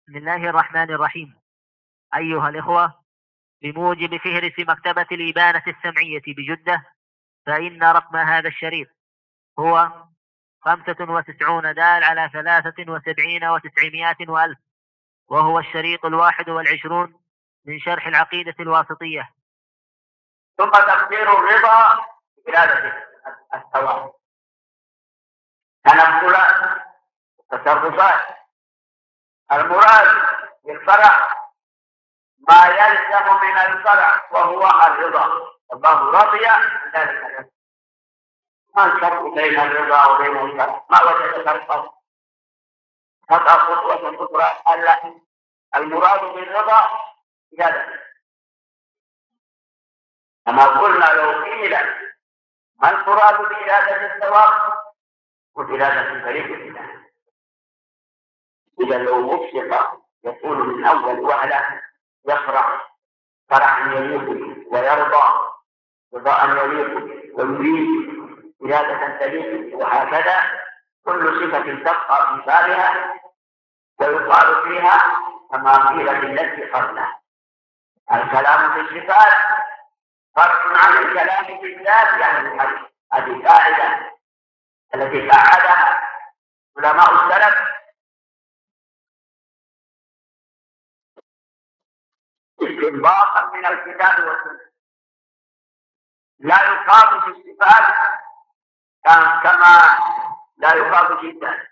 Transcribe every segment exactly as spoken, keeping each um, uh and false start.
بسم الله الرحمن الرحيم. أيها الإخوة، بموجب فهرس مكتبة الإبانة السمعية بجدة، فإن رقم هذا الشريط هو خمسة وتسعون دال على ثلاثة وسبعين وتسعمائة وألف، وهو الشريط الواحد والعشرون من شرح العقيدة الواسطية. ثم تقدير الرضا بإرادة الثواب، تنقلات وتصرفات. المراد بالفرح ما يلزم من الفرح وهو الرضا. الله رضي عن ذلك. ما الفرق بين الرضا وبين الفرح؟ ما وجدت الفرق؟ خطأ خطوة أخرى. ألا المراد بالرضا إرادة، كما قلنا لو قيل ما المراد بإرادة الثواب وإرادة الفريق الله. إذا لو وفق يقول من أول وهلة يفرح فرحا يليق ويرضى رضاء يليق ويريد إرادة تليق، وهكذا كل صفة تبقى في بابها ويقال فيها كما قيل في التي قبلها. الكلام في الصفات فرق عن الكلام في الذات، يعني هذه قاعدة التي قعدها علماء السلف استنباطا من الكتاب والسنة. لا يقال في الصفات كما لا يقال في الذات.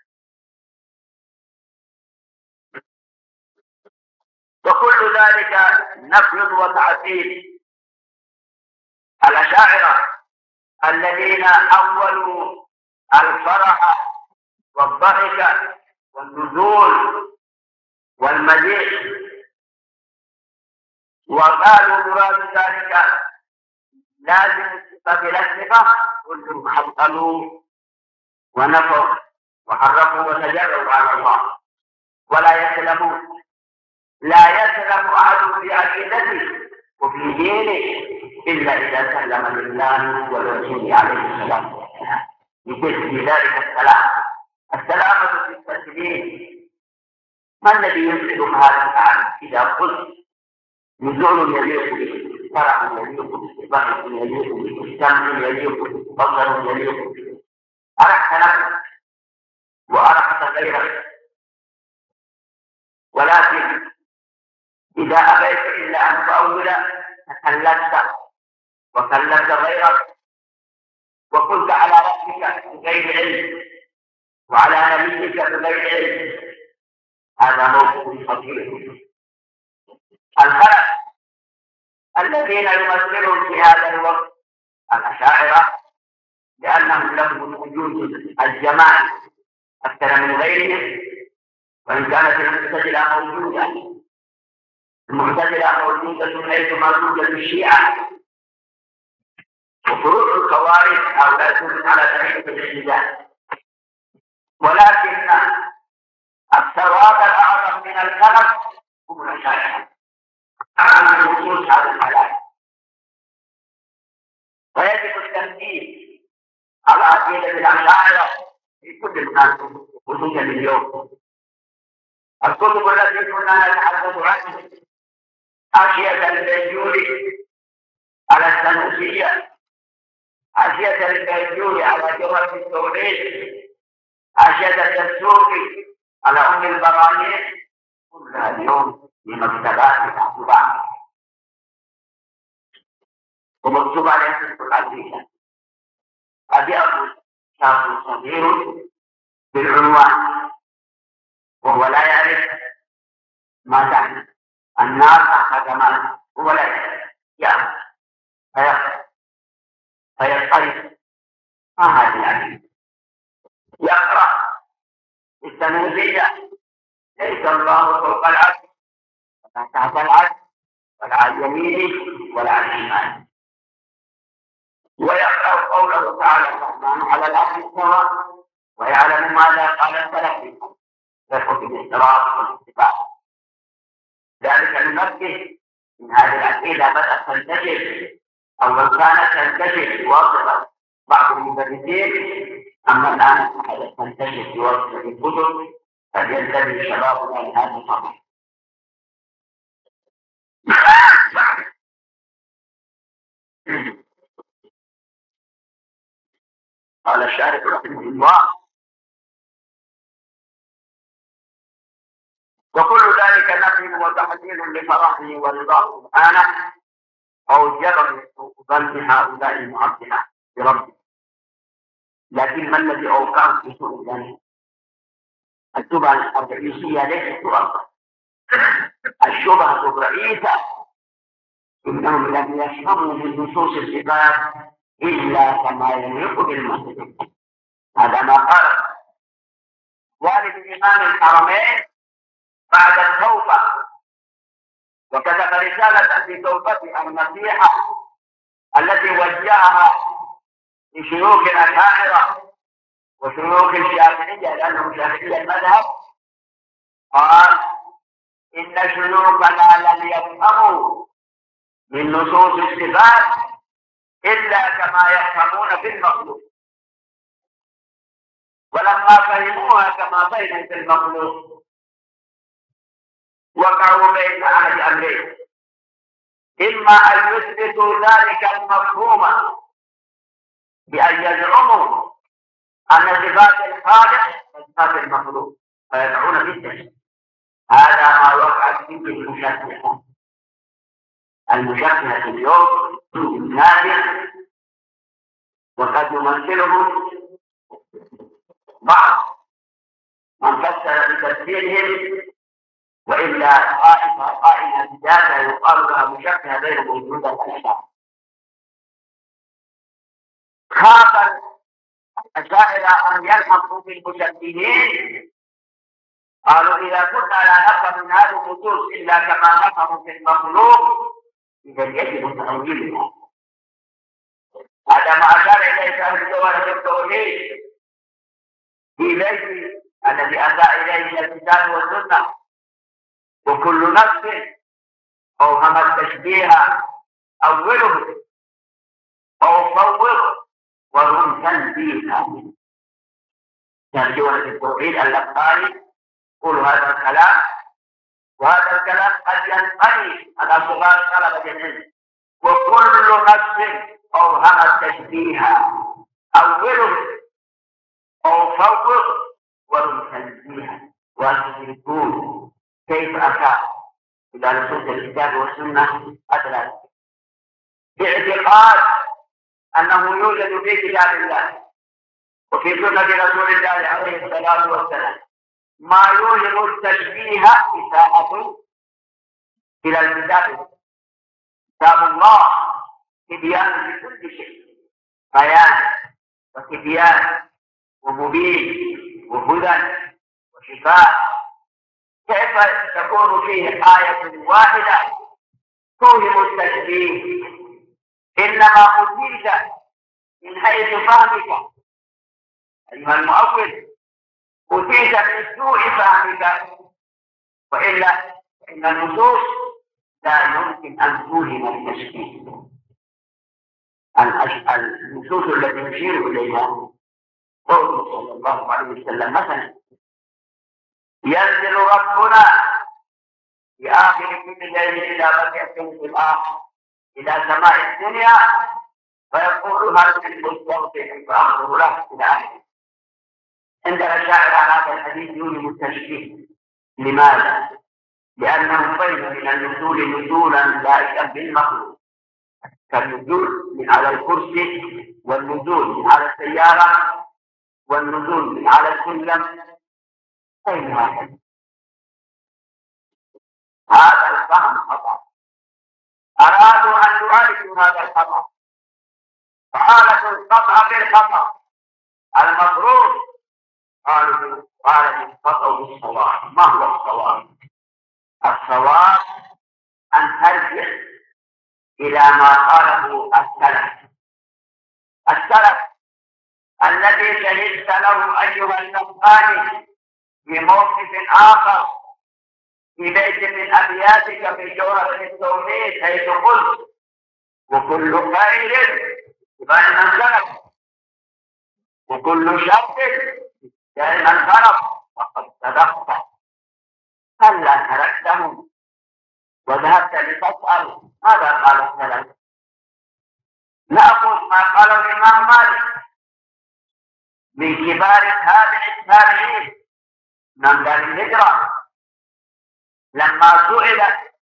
وكل ذلك نفي وتعطيل. الأشاعرة الذين أولوا الفرح والضحك والنزول والمجيء وقالوا مراد ذلك لازم الصفة بلا صفة، كلهم حصلوا ونفوا وحرفوا وتجروا على الله ولا يسلمون. لا يسلم أحد في عقيدته وفي دينه إلا إذا سلم لله ولرسوله عليه السلام والسلام. يجد ذلك السلام السلامة في التسليم. ما الذي يمكن هذا العالم؟ إذا قلت نزول يليق به، فرح يليق به، ضحك يليق به، سمع يليق به، بصر يليق به، أرحت نفسك وأرحت غيرك. ولكن إذا أبيت إلا أن تؤول تكلمت وكلمت غيرك وقلت على ربك بغير علم وعلى نبيك بغير علم، هذا موقف خطير. الخلق الذين يمثلون في هذا الوقت الأشاعرة لأنهم لهم وجود الجمال أكثر من غيرهم، وإن كانت المعتزلة موجودة المعتزلة موجودة حيث موجودة الشيعة وفروع الخوارج هؤلاء يكونون على طريقة الاحتجاج. ولكن الثواب الأعظم من الخلق هم الأشاعرة عن نصوص هذا الحلال. ويجب التنبيه على عقيدة الأشاعرة في كل الناس خصوصا اليوم. الكتب التي كنا نتحدث عنها حاشية البيجوري على السنوسية، حاشية البيجوري على جوهر التوحيد، حاشية الدستوري على أم البراهين، كلها اليوم في مكتبات محبوبة ومكتوبة عليها في العزيزة. هذه أقول شاب صغير بالعنوان وهو لا يعرف ما تعني النار تحت جمال، هو لا يعرف يعرف فيقرأ فيضطرب. ما هذه العقيدة؟ يقرأ التنوزية ليس الله فوق العرش ولا تحت العرش ولا عن يمينه ولا عن شماله. ويقرأ قوله تعالى الرحمن على العرش استوى ويعلم ماذا قال السلف يثبت بالاضطراب والاتباع. ذلك ننبه ان هذه العقيده بدات تنتشر او لو كانت تنتشر في واسطه بعض المدرسين، اما الان بدات تنتشر في واسطه الكتب، فلينتبه شبابنا لهذا الامر. قال الشارع رحمه الله: وكل ذلك نفي وتحليل لفرحه ورضاه سبحانه أوجب ظن هؤلاء المعطلة بربه. لكن ما الذي أوقعهم في سوء الظن؟ الشبهة الرئيسية ليست سوء، الشبهة الرئيسة إنهم لم يفهموا من نصوص الصفات إلا كما يليق بالمسلم. هذا ما قال والد إمام الحرمين بعد التوبة، وكتب رسالة في توبته النصيحة التي وجهها لشيوخ الأشاعرة وشيوخ الشافعية لأنهم شافعية المذهب. قال: إن شيوخنا لم يفهموا من نصوص الصفات إلا كما يفهمون في المخلوق، ولما فهموها كما فهموا في المخلوق وقعوا بين أحد أمرين: إما أن يثبتوا ذلك المفهوم بأن يزعموا أن صفات الخالق صفات المخلوق فيدعون بالتشبيه. هذا ما وقع فيه المشبهة. المشبهة اليوم نادر، وقد يمثلهم بعض من فسر بتفسيرهم، وإلا طائفة قائمة ذاتها يقال لها مشبهة غير موجودة الأشياء. خاف الأشاعرة أن يلحقوا بالمشبهين، قالوا: إذا كنا لا نفهم من هذه النصوص إلا كما نفهم في المخلوق إذا يجب تأويلها. هذا ما أشار إليه أهل جوهرة التوحيد في بيت الذي أتى إليه الكتاب والسنة: وكل نفس أوهم التشبيه أوله أو فوض وهم تنبيها. جوهرة التوحيد اللقاني يقول هذا الكلام، وهذا الكلام قد ينقلي على صغار طلبة العلم: وكل نفس أوهم التشبيه أوله أو فوض وهم تنبيها. ويشركون كيف أتى إلى نصوص الكتاب والسنة أدلت باعتقاد أنه يوجد في كتاب الله وفي سنة رسول الله عليه الصلاة والسلام ما يوجب التشبيه إساءة إلى الكتاب. كتاب الله تبيان لكل شيء، بيان وتبيان ومبين وهدى وشفاء. كيف تكون فيه آية واحدة توهم التشبيه؟ إنما أفيد من حيث فهمك أيها المؤول، أفيد من سوء فهمك، وإلا إن النصوص لا يمكن أن توهم التشبيه. النصوص التي نشير إليها قوله صلى الله عليه وسلم مثلا: ينزل ربنا في آخر كل ليل إلى بقية في الآخر إلى سماء الدنيا فيقول: هل من مستغفر فأغفر له إلى آخره. عندنا شاعر على هذا الحديث يوهم التشبيه. لماذا؟ لأنه بين من النزول نزولا لائقا بالمخلوق، كالنزول من على الكرسي، والنزول من على السيارة، والنزول من على السلم، أين هذا؟ هذا الفهم خطأ. أرادوا أن يعالجوا هذا الخطأ فعالجوا الخطأ بالخطأ المفروض. قالوا قال الخطأ بالصواب. ما هو الصواب؟ الصواب أن ترجع إلى ما قاله السلف. السلف الذي شهدت له أيها النصراني في موقف آخر في بيت من أبياتك في جوهرة التوحيد، حيث قلت: وكل خير دائما سلف، وكل شر دائما خلف، وقد صدقت. هلا تركتهم وذهبت لتسأل ماذا قال السلف، نأخذ ما قاله الإمام مالك من كبار تابع التابعين من دار الهجرة لما سئل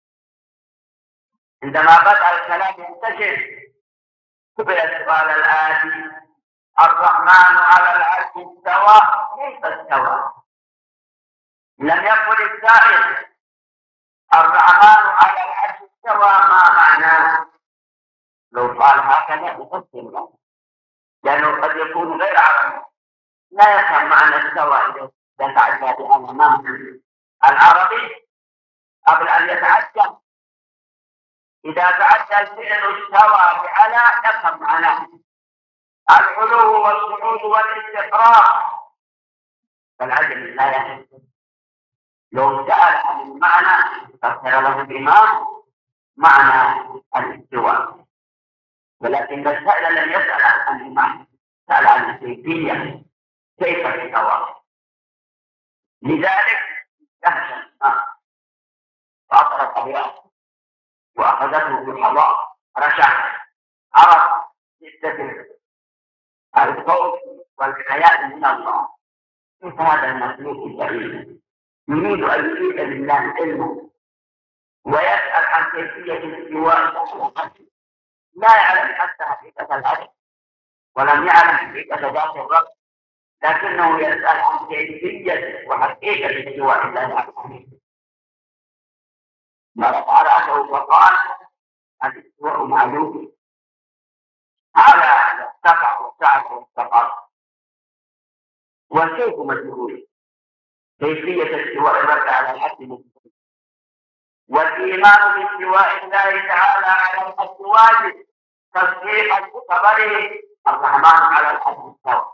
عندما بدأ الكلام ينتشر سئل السؤال الآتي: الرحمن على العرش استوى، كيف استوى؟ لم يقل السائل الرحمن على العرش استوى ما معناه؟ لو قال هكذا يفسر له، لأنه قد يكون غير عربي لا يفهم معنى استوى إذا تعدى بأن ما العربي قبل أن يتعجب إذا تعدى الفعل استوى بعلى يفهم معناه العلو والصعود والاستقرار، فالعجل لا يفهم. لو سأل عن المعنى فسر له الإمام معنى الاستواء، ولكن السائل لم يسأل عن المعنى، سأل عن الكيفية كيف استوى. لذلك دهش الناس فأطرت أبيات وأخذته بالحضاء رشح عرف شدة الخوف والحياء من الله. كيف هذا المخلوق الكريم يريد أن يفيد لله علمه ويسأل عن كيفية الاستواء لا يعلم حتى حقيقة العرش ولم يعلم حقيقة ذات الرب، لكنه يسأل عن كيفية وحقيقة الاستواء الله عليه. فرفع رأسه وقال: الاستواء معلوم، هذا ارتفع وسعد واستقر، والكيف مجهول، كيفية استواء الرب على العرش مجهول، والإيمان باستواء الله تعالى على العرش واجب تصديقا بخبره الرحمن على العرش استوى.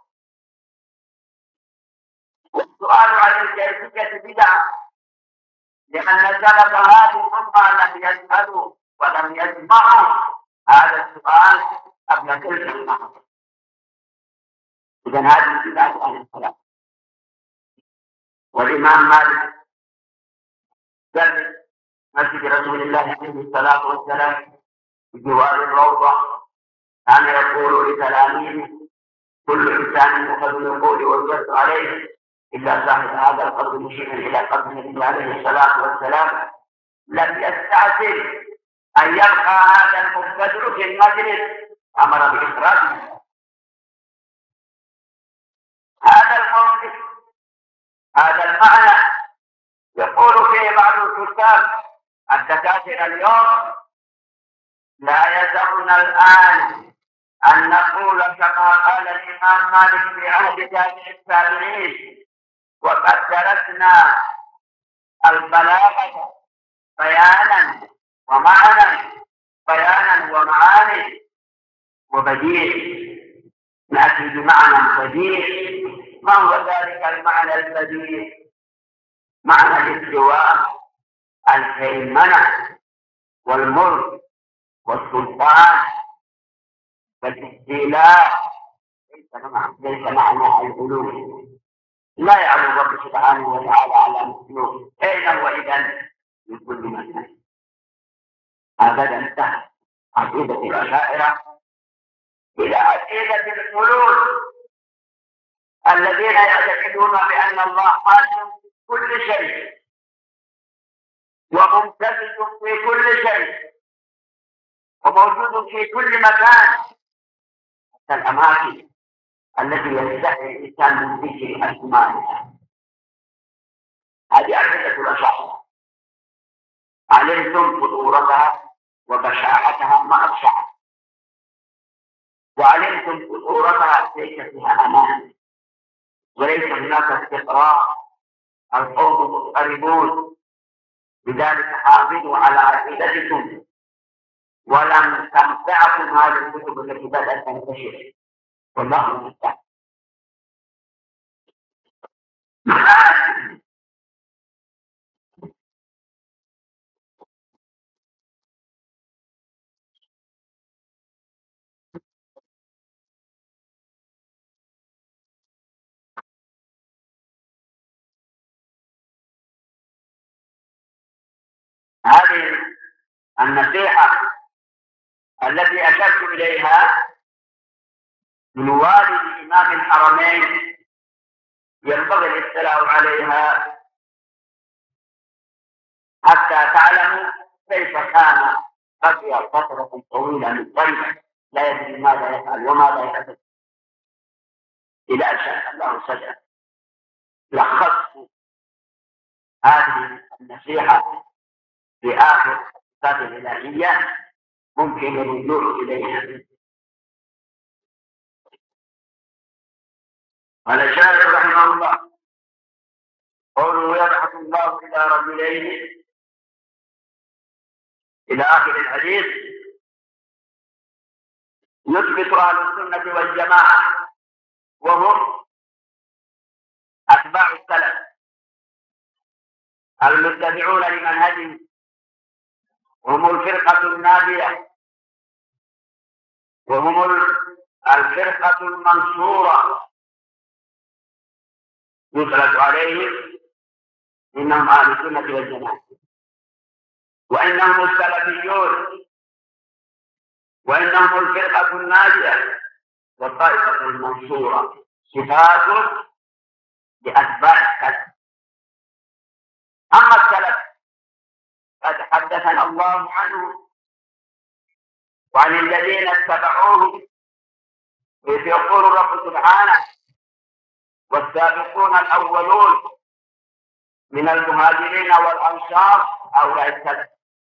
والسؤال عن الكيفية بدعة، لأن سلف هذه الأمة لم يسألوا ولم يسمعوا هذا السؤال قبل تلك اللحظة. إذن هذه بدعة أهل السلام. والإمام مالك درس مسجد رسول الله عليه الصلاة والسلام بجوار الروضة كان يقول لتلاميذه: كل إنسان يؤخذ بالقول ويرد عليه إلا صاحب هذا القبر مشيرا إلى قبر النبي عليه الصلاة والسلام لم يستعجل أن يبقى هذا المبتدر في المجلس، أمر بإخراجه. هذا الموقف، هذا المعنى يقول فيه بعض الكتاب الدكاترة اليوم: لا يسعنا الآن أن نقول كما قال الإمام مالك في عهد تابع التابعين: وقد درسنا البلاغة بيانا ومعنى، بيانا ومعاني وبديع، نأتي بمعنى بديع. ما هو ذلك المعنى البديع؟ معنى الاستواء، الهيمنة والملك والسلطان والاستيلاء، ليس معنى العلو. لا يعلم الرب سبحانه وتعالى على مخلوق، أين هو إذن من كل مكان؟ هكذا انتهى عقيدة الأشاعرة إلى عقيدة الحلول الذين يعتقدون بأن الله قادر في كل شيء وممتد في كل شيء وموجود في كل مكان، حتى الأماكن التي يستحي الإنسان من ذكر أسمائها. هذه عقيدة الأشاعرة. علمتم خطورتها وبشاعتها ما أبشعت، وعلمتم خطورتها ليس فيها أمان وليس هناك استقرار، القوم مضطربون. لذلك حافظوا على عقيدتكم ولم تنفعكم هذه الكتب التي بدأت تنتشر، والله المستعان. هذه النصيحة التي أشرت إليها من والد إمام الحرمين ينبغي الاطلاع عليها حتى تعلموا كيف كان بقي فترة طويلة من طيبة لا يدري ماذا يفعل وماذا يفعل إلى أن شاء الله صدق. لخصت هذه النصيحة في آخر الصفات الإلهية ممكن الرجوع إليها. قال الشاعر رحمه الله: قوله يبعث الله إلى رجلين إلى آخر الحديث يثبت أهل السنة والجماعة وهم أتباع السلف المتبعون لمنهجه، وهم الفرقة الناجية وهم الفرقة المنصورة يطلق عليهم إنهم أهل السنة والجماعة، وإنهم السلفيون، وإنهم الفرقة الناجية والطائفة المنصورة، صفات لأتباع السلف. أما السلف قد حدثنا الله عنه وعن الذين اتبعوه، إذ يقول الرب سبحانه: والسابقون الأولون من المهاجرين والأنصار هؤلاء السلف.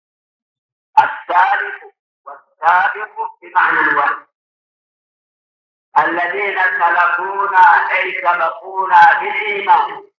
السالف والسابق بمعنى الوحي، الذين سلكونا أي سبقونا بالإيمان،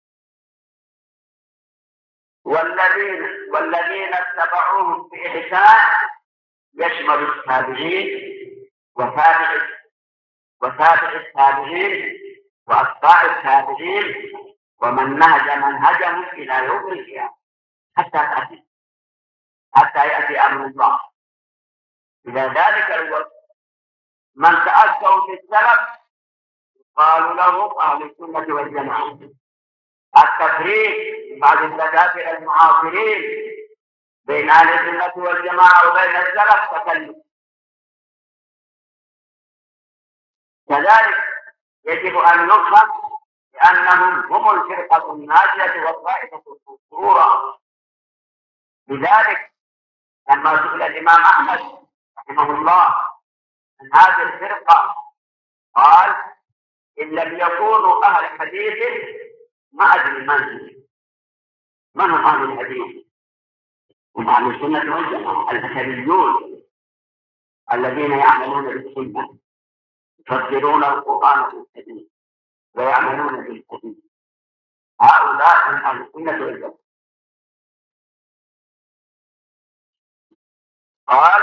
والذين والذين اتبعوهم بإحسان يشمل التابعين وتابع وتابع التابعين وأتباع التابعين ومن نهج منهجهم إلى يوم القيامة حتى تأتي حتى يأتي أمر الله. إلى ذلك الوقت من تأثروا بالسلف قالوا له أهل السنة والجماعة. التفريق بعض الدكاترة المعاصرين بين أهل السنة والجماعة وبين السلف تكلم. كذلك يجب أن نفهم بأنهم هم الفرقة الناجية والطائفة المنصورة. لذلك لما سئل الإمام أحمد رحمه الله عن هذه الفرقة قال: إن لم يكونوا أهل حديث ما أدري من من هم أهل الحديث. هم أهل السنة والجماعة الأثريون الذين يعملون بالسنة، يفسرون القرآن بالحديث ويعملون بالحديث، هؤلاء هم أهل السنة والجماعة. قال: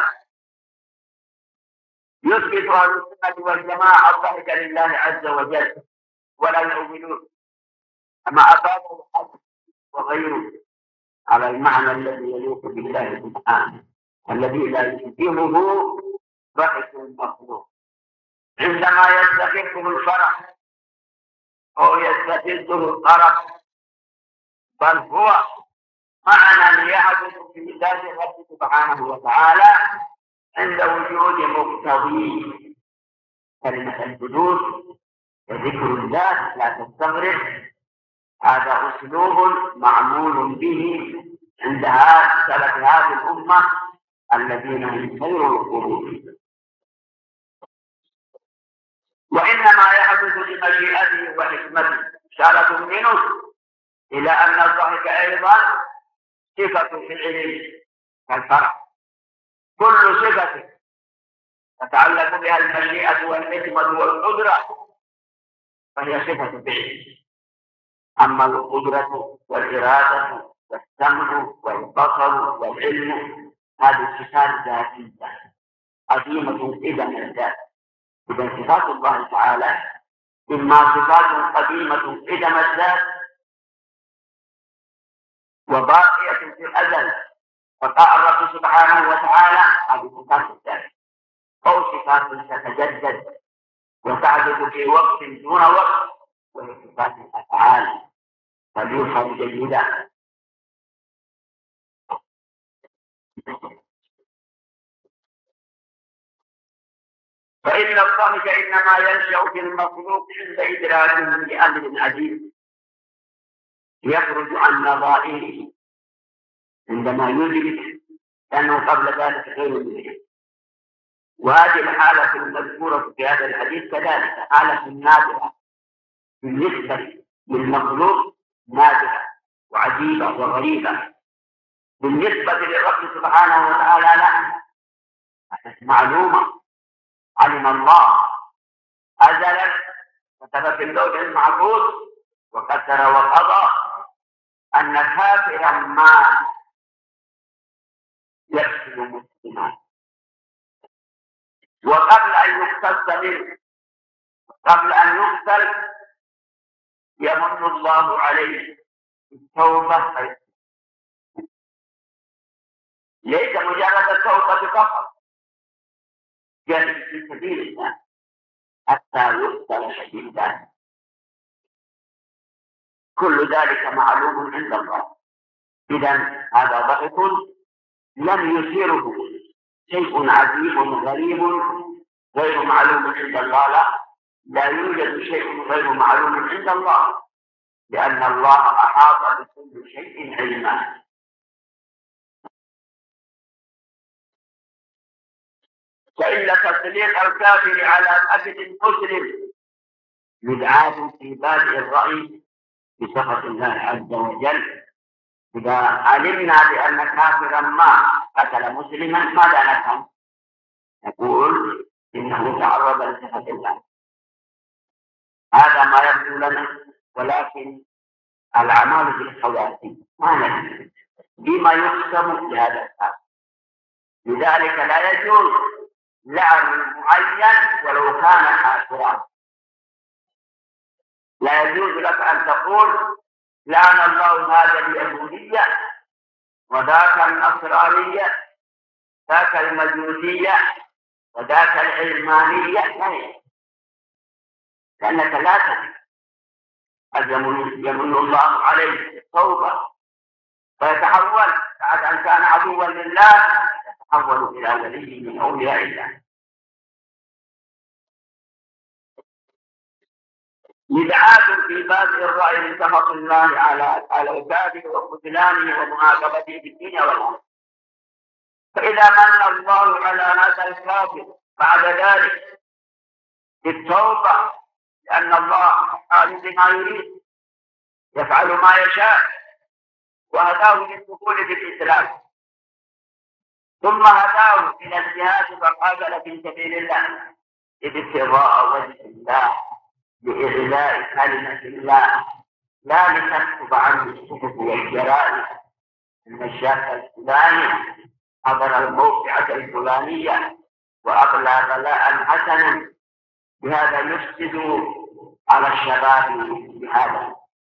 يثبت أهل السنة والجماعة الضحك لله عز وجل ولا يؤمنون، أما أفاده الحق وغيره على المعنى الذي يليق بالله سبحانه الذي لا يشبهه ضحك المخلوق عندما يستخفه الفرح أو يستفزه الطرف، بل هو معنى يحدث في ذات الرب سبحانه وتعالى عند وجود مقتضيه. كلمة الحدوث وذكر الله لا تستغرب، هذا أسلوب معمول به عند سلف هذه الأمة الذين هم خير القرون. وإنما يحدث بمشيئته وحكمته. إشارة منه إلى أن الضحك أيضا صفة فعل كالفرح، كل صفة تتعلق بها المشيئة والحكمة والقدرة فهي صفة فعل. أما القدرة والإرادة والسمع والبصر والعلم هذه صفات ذاتية عظيمة إذا من الذات. إذا صفات الله تعالى إما صفات قديمة إذا من الذات وباقية في الأزل فقال الرب سبحانه وتعالى هذه صفات الذات، أو صفات تتجدد وتحدث في وقت دون وقت وهي صفات الأفعال فليفهم جيدا. فإن الضحك إنما ينشأ في المخلوق عند إدراكه لأمر عجيب يخرج عن نظائره عندما يدرك أنه قبل ذلك غير مدرك. وهذه الحالة المذكورة في هذا الحديث كذلك حالة نادرة بالنسبة للمخلوق، نادرة وعجيبة وغريبة. بالنسبة للرب سبحانه وتعالى لا، معلومة علم الله أزلا كتب في اللوح المحفوظ وقدر وقضى أن كافرا ما يقتل مسلما، وقبل أن يقتص منه قبل أن يقتل يمن الله عليه بالتوبة، ليس مجرد التوبة فقط، بل في سبيل الله حتى يقتل شهيدا. كل ذلك معلوم عند الله. إذن هذا ضحك لم يثيره شيء عجيب غريب غير معلوم عند الله، لا لا يوجد شيء غير معلوم عند الله، لأن الله أحاط بكل شيء علما. فإن تصديق الكافر على أبد مسلم بدعاء في بادئ الرأي بسخط الله عز وجل. إذا علمنا بأن كافرا ما قتل مسلما ماذا نفهم؟ نقول إنه تعرض لسخط الله، هذا ما يبدو لنا. ولكن الأعمال بالخواتيم ما ندري بما يقسم بهذا الكافر، لذلك لا يجوز لعن معين ولو كان كافرا. لا يجوز لك أن تقول لعن الله هذا اليهودية وذاك النصرانية ذاك المجوسية وذاك العلمانية، لأنك لا تدري قد يمن الله عليه بالتوبة فيتحول بعد أن كان عدوا لله يتحول إلى ولي من أولياء الله. بدعاة في بادئ الرأي من سخط الله على على الكافر وخذلانه ومعاقبته في الدنيا والآخرة. فإذا من الله على هذا الكافر بعد ذلك بالتوبة، لأن الله فعال بما يريد يفعل ما يشاء، وهداه للدخول بالإسلام ثم هداه إلى الجهاد فقاتل في سبيل الله ابتغاء وجه الله لإعلاء كلمة الله، لا لتكتب عنه الصحف والجرائد أن الشاب الفلاني حضر الموقعة الفلانية وأغلى غلاء حسنا، بهذا يفسد على الشباب بهذا.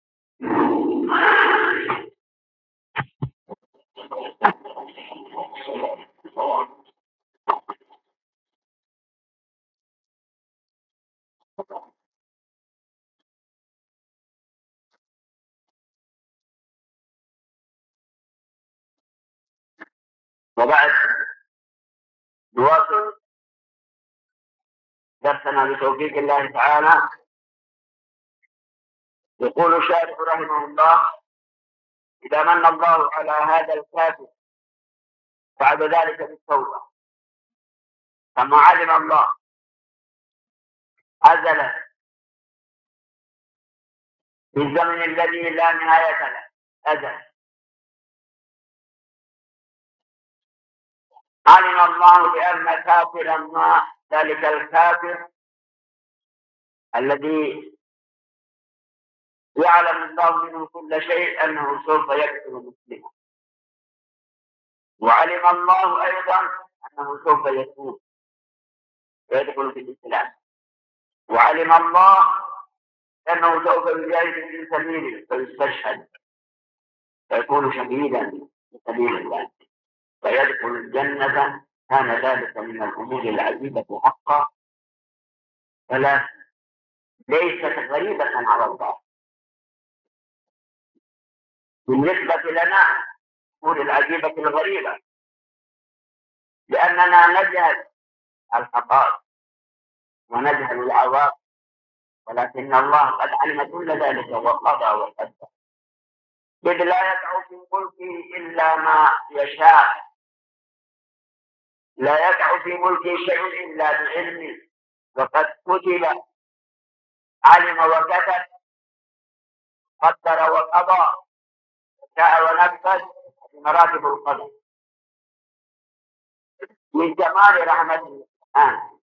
وبعد نواصل درسنا بتوفيق الله تعالى. يقول الشارح رحمه الله: إذا من الله على هذا الكافر بعد ذلك بالتوبة، كما علم الله أزلا في الزمن الذي لا نهاية له أزل، علم الله بأن كافرا ما ذلك الكافر الذي يعلم الله منه كل شيء أنه سوف يقتل مسلما، وعلم الله أيضا أنه سوف يتوب ويدخل في الإسلام، وعلم الله أنه سوف يجاهد في سبيله فيستشهد فيكون شهيدا في سبيل الله فيدخل الجنة. كان ذلك من الأمور العجيبة حقا، فلا ليست غريبة على الله. بالنسبة لنا الأمور العجيبة الغريبة، لأننا نجهل الحقائق ونجهل العواقب، ولكن الله قد علم كل ذلك وقضى وقدر، إذ لا يقع في ملكه إلا ما يشاء، لا يقع في ملكه شيء إلا بعلمه، وقد كتب، علم وكتب، قدر وقضى، شاء ونفذ، مراتب القدر. من جمال رحمته الآن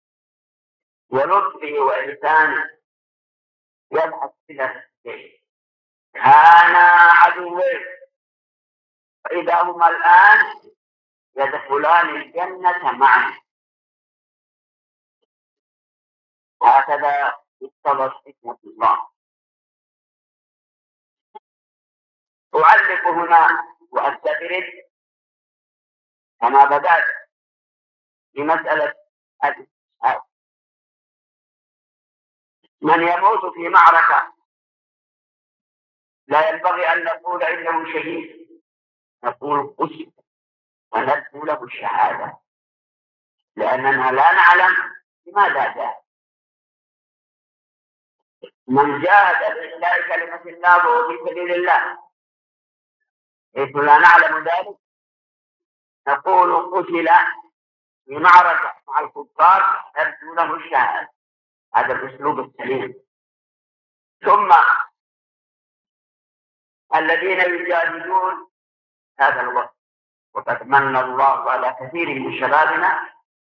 ولطفه وإحسانه يبحث إلى الشيء. كان عدوين فإذا هما الآن يدخلان الجنة معا. هكذا اقتضت حكمة الله. أعلق هنا وأستدرك كما بدأت بمسألة الاستشهاد. من يموت في معركة لا ينبغي أن نقول إنه شهيد، نقول قتل ونرجو له الشهادة، لأننا لا نعلم لماذا جاء. من جاهد بإحياء كلمة الله وهو في سبيل الله حيث لا نعلم ذلك نقول قتل في معركة مع الكفار نرجو له الشهادة. هذا الأسلوب السليم. ثم الذين يجاهدون هذا الوقت، وقد من الله على كثير من شبابنا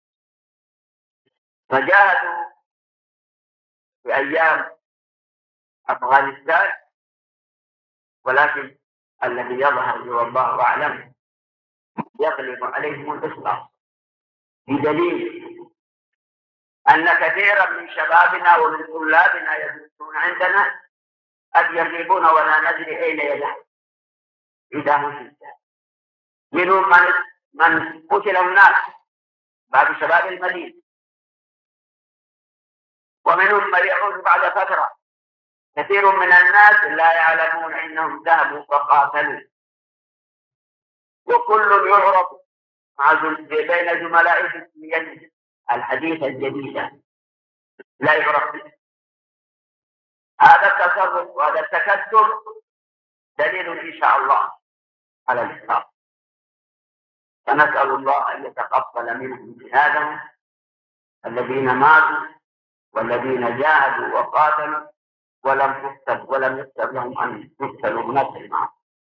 فجاهدوا في أيام أفغانستان، ولكن الذي يظهر والله أعلم يغلب عليهم الإخلاص، بدليل أن كثيرا من شبابنا ومن طلابنا يدرسون عندنا قد يغيبون ولا ندري أين يذهب إذا هم. منهم من من قتل هناك بعد شباب المدينة، ومنهم من يعود بعد فترة. كثير من الناس لا يعلمون أنهم ذهبوا فقاتلوا، وكل يعرف مع بين زملائه في الحديثة الجديدة لا يعرف به. هذا التصرف وهذا التكتل دليل إن شاء الله على الإسلام. فنسأل الله أن يتقبل منهم جهادهم الذين ماتوا والذين جاهدوا وقاتلوا ولم يكتب ولم يكتب لهم أن يقتلوا بنفس معه.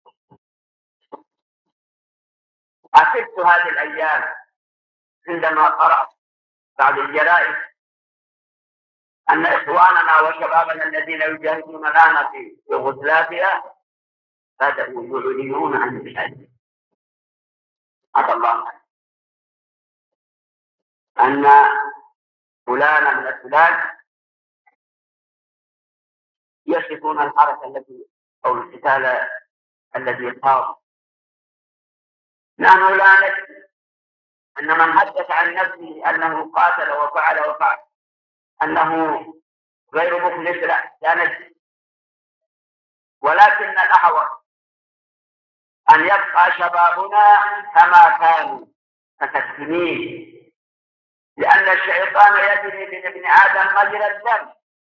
أخذت هذه الأيام عندما قرأت بعض الجرائد أن إخواننا وشبابنا الذين يجاهدون الآن في يوغوسلافيا بدأوا يعلنون عن الجهاد. عفى الله أن فلانا من الفلان يصفون الحركة التي أو القتال الذي قام. نحن لا ندري أن من حدث عن نفسه أنه قاتل وفعل وفعل أنه غير مخلص، لا لا ندري، ولكن الأحوط أن يبقى شبابنا كما كانوا كالتنين، لأن الشيطان يجري من ابن آدم مجرى الدم.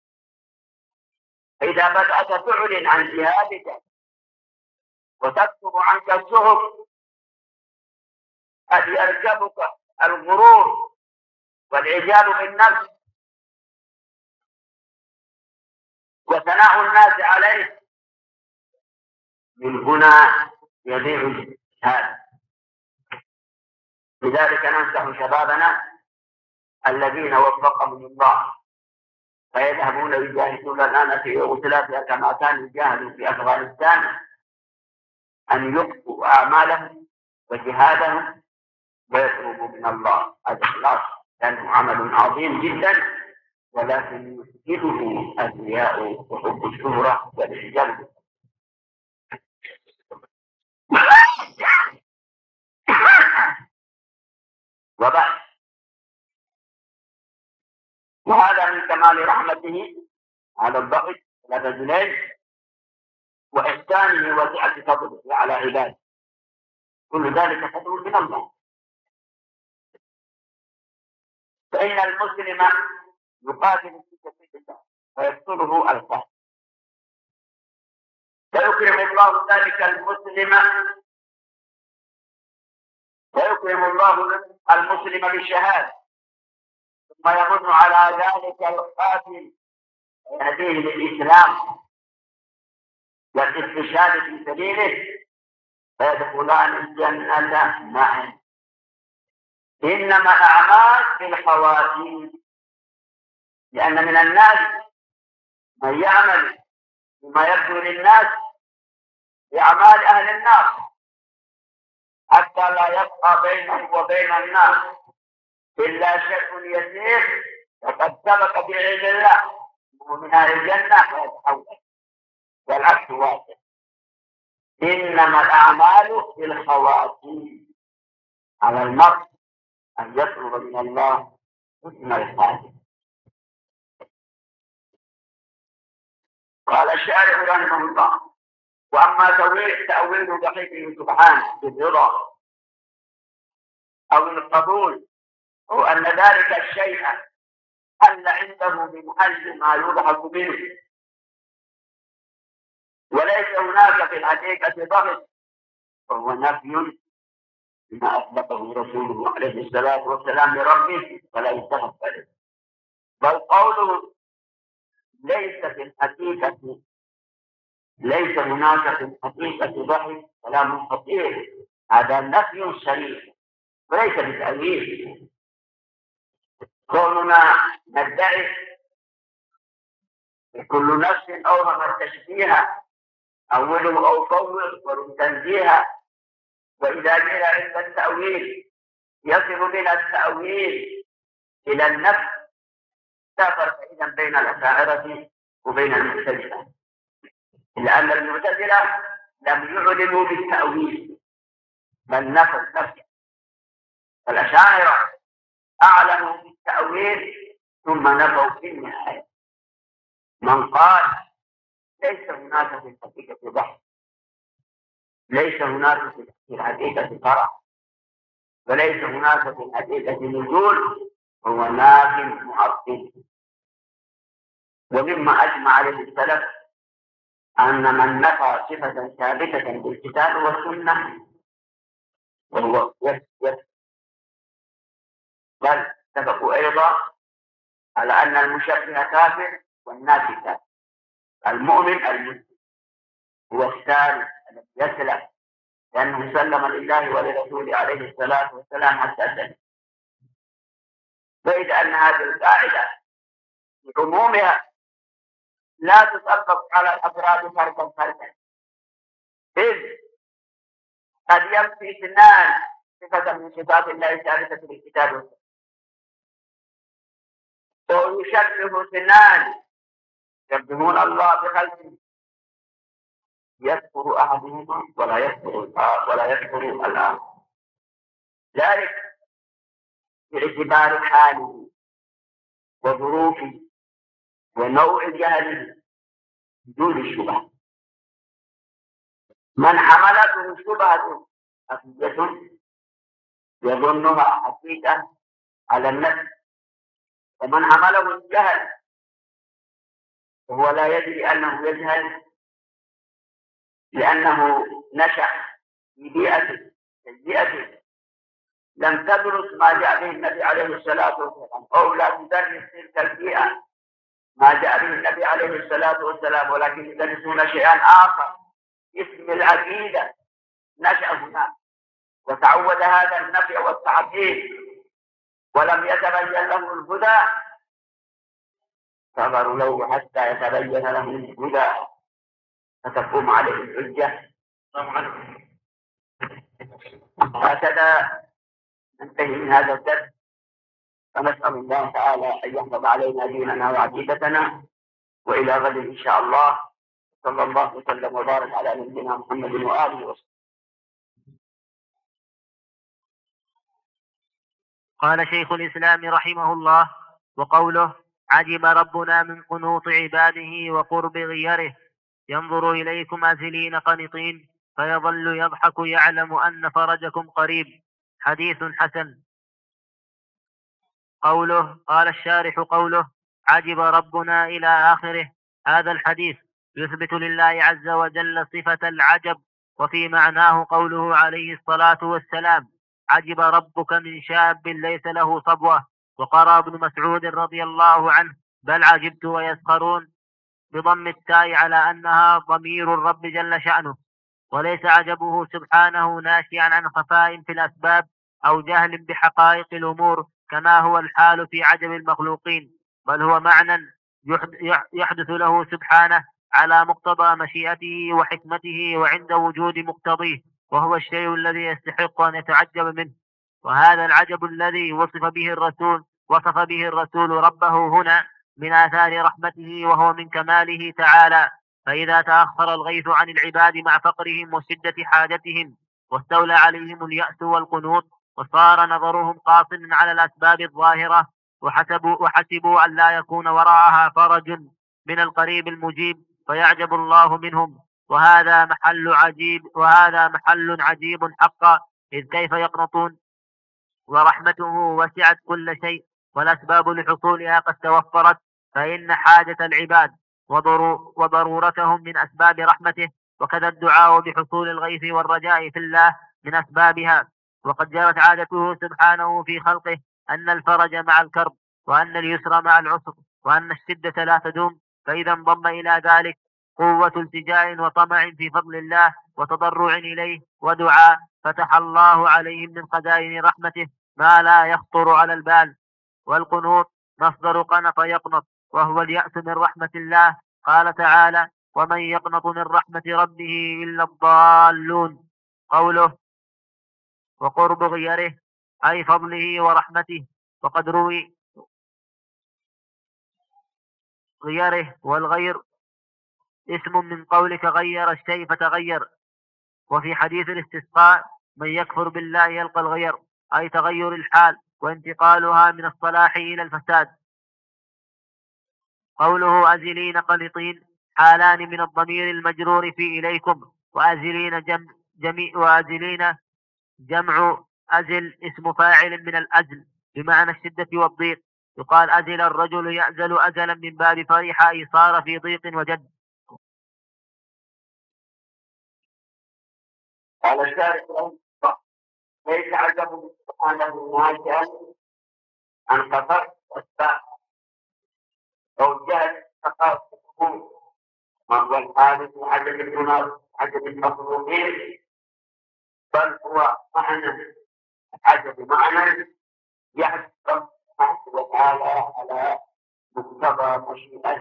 إذا بدأت تعلن عن جهادك وتكتب عنك الصحف قد يركبك الغرور والإعجاب بالنفس وثناء الناس عليه. من هنا يضيع الجهاد. لذلك ننصح شبابنا الذين وفقهم الله فيذهبون يجاهدون الآن في يوغوسلافيا كما كانوا يجاهدوا في أفغانستان أن يخفوا أعمالهم وجهادهم ويطلبوا من الله الإخلاص، لأنه عمل عظيم جدا، ولكن يفسده الرياء وحب الشهرة والإعجاب. وبعد، وهذا من كمال رحمته على الضغط على الرجلين وإحسانه وسعة فضله على عباده. كل ذلك فضل من الله. فإن المسلم يقاتل في سبيل الله ويقتله الكافر. ويكرم الله ذلك المسلم ويكرم الله المسلم بالشهادة، ثم يمن على ذلك القاتل يهديه للإسلام والاستشهاد في سبيله فيدخلان الجنة معا. إنما الأعمال بالخواتيم، لأن من الناس من يعمل بما يبدو للناس بأعمال أهل النار حتى لا يبقى بينه وبين النار إلا شيء يسير وقد سبق بعلم الله ومن أهل الجنة فيتحول، والعكس واقع. إنما الأعمال بالخواتيم، على المرء أن يطلب من الله حسن الخاتمة. قال الشارع رحمه الله: وأما تأويل تأويل دقيقه سبحانه بالرضا أو القبول، هو أن ذلك الشيء حل عنده بمحل ما يضحك منه، وليس هناك في الحقيقة ضغط، وهو نفي بما أطلقه رسوله عليه الصلاة والسلام لربه فلا يستغفر. بل قوله ليس في الحقيقة ليس هناك في الحقيقة ضغط كلام خطير، هذا نفي صريح وليس بتأويل. كوننا ندعي كل نفس أوهم التشبيه أوله أو فوض ومن تنزيها، وإذا جئنا عند التأويل يصل بنا التأويل إلى النفس، لا فرق إذن بين الأشاعرة وبين المعتزلة، لأن المعتزلة لم يعلموا بالتأويل بل نفوا النفس، فالأشاعرة أعلموا بالتأويل ثم نفوا في النهاية. من قال ليس هناك في الحقيقة بحث، ليس هناك في الحقيقة فرع، وليس هناك في الحقيقة نزول، هو ناف معطل. ومما أجمع عليه السلف أن من نفى صفة ثابتة بالكتاب والسنة وهو يثبت، بل اتفقوا أيضا على أن المشبه كافر والنافي كافر. المؤمن المسلم هو الثالث الذي يسلم، لأنه سلم لله ولرسوله عليه الصلاة والسلام حتى سلم. بيد أن هذه القاعدة بعمومها لا تطبق على الأفراد فردا فردا، إذ قد ينفي اثنان صفة من صفات الله ثابتة بالكتاب والسنة، ويشبه اثنان يشبهون الله بخلقه، يذكر أحدهما ولا يذكر الآخر ولا يذكر الآخر، ذلك باعتبار حاله وظروفه ونوع جهله دون الشبهة. من حملته شبهة خفية يظنها حقيقة على النفس، ومن حمله الجهل وهو لا يدري أنه يجهل لأنه نشأ في بيئة سيئة لم تدرس ما جاء به النبي عليه الصلاة والسلام، أو لا تدرس تلك البيئة ما جاء به النبي عليه الصلاة والسلام، ولكن يدرسون شيئا آخر اسم العقيدة، نشأ هناك وتعود هذا النفي والتعطيل ولم يتبين له الهدى، صبروا له حتى يتبين له الهدى فتقوم عليه الحجة. هكذا ننتهي من هذا الدرس، فنسأل الله تعالى أن يحفظ علينا ديننا وعقيدتنا، وإلى غد إن شاء الله. صلى الله وسلم وبارك على نبينا محمد وآله وصحبه. قال شيخ الإسلام رحمه الله: وقوله عجب ربنا من قنوط عباده وقرب غيره، ينظر إليكم آزلين قنطين فيظل يضحك يعلم أن فرجكم قريب، حديث حسن. قوله قال الشارح: قوله عجب ربنا إلى آخره. هذا الحديث يثبت لله عز وجل صفة العجب، وفي معناه قوله عليه الصلاة والسلام: عجب ربك من شاب ليس له صبوة. وقرأ ابن مسعود رضي الله عنه: بل عجبت ويسخرون، بضم التاء على أنها ضمير الرب جل شأنه، وليس عجبه سبحانه ناشئا عن خفاء في الأسباب أو جهل بحقائق الأمور كما هو الحال في عجب المخلوقين، بل هو معنى يحدث له سبحانه على مقتضى مشيئته وحكمته وعند وجود مقتضيه، وهو الشيء الذي يستحق أن يتعجب منه. وهذا العجب الذي وصف به الرسول وصف به الرسول ربه هنا من آثار رحمته، وهو من كماله تعالى. فإذا تأخر الغيث عن العباد مع فقرهم وشدة حاجتهم، واستولى عليهم اليأس والقنوط، وصار نظرهم قاصر على الأسباب الظاهرة، وحسبوا, وحسبوا أن لا يكون وراءها فرج من القريب المجيب، فيعجب الله منهم. وهذا محل عجيب وهذا محل عجيب حقا، إذ كيف يقنطون ورحمته وسعت كل شيء، والأسباب لحصولها قد توفرت، فإن حاجة العباد وضرورتهم من أسباب رحمته، وكذا الدعاء بحصول الغيث والرجاء في الله من أسبابها. وقد جرت عادته سبحانه في خلقه أن الفرج مع الكرب، وأن اليسر مع العسر، وأن الشدة لا تدوم، فإذا انضم إلى ذلك قوة التجاء وطمع في فضل الله وتضرع إليه ودعاء، فتح الله عليهم من خزائن رحمته ما لا يخطر على البال. والقنوط مصدر قنط يقنط، وهو اليأس من رحمة الله. قال تعالى: ومن يقنط من رحمة ربه إلا الضالون. قوله: وقرب غيره، أي فضله ورحمته. وقد روي غيره، والغير اسم من قولك غير الشيء فتغير. وفي حديث الاستسقاء: من يكفر بالله يلقى الغير، أي تغير الحال وانتقالها من الصلاح إلى الفساد. قوله أزلين قنطين، حالان من الضمير المجرور في إليكم، وأزلين جمع جميع وأزلين جمع أزل اسم فاعل من الأزل بمعنى الشدة والضيق. يقال أزل الرجل يأزل أزلا من باب فرح، أي صار في ضيق وجد. قال الشارع: ليس عجب سبحانه ناشئا عن خطر والساعة أو جهل تقاص الحكم، وهو الحادث عجب الناس عجب المخلوقين، بل هو معنى عجب معنى يحدث سبحانه وتعالى على مقتضى مشيئته،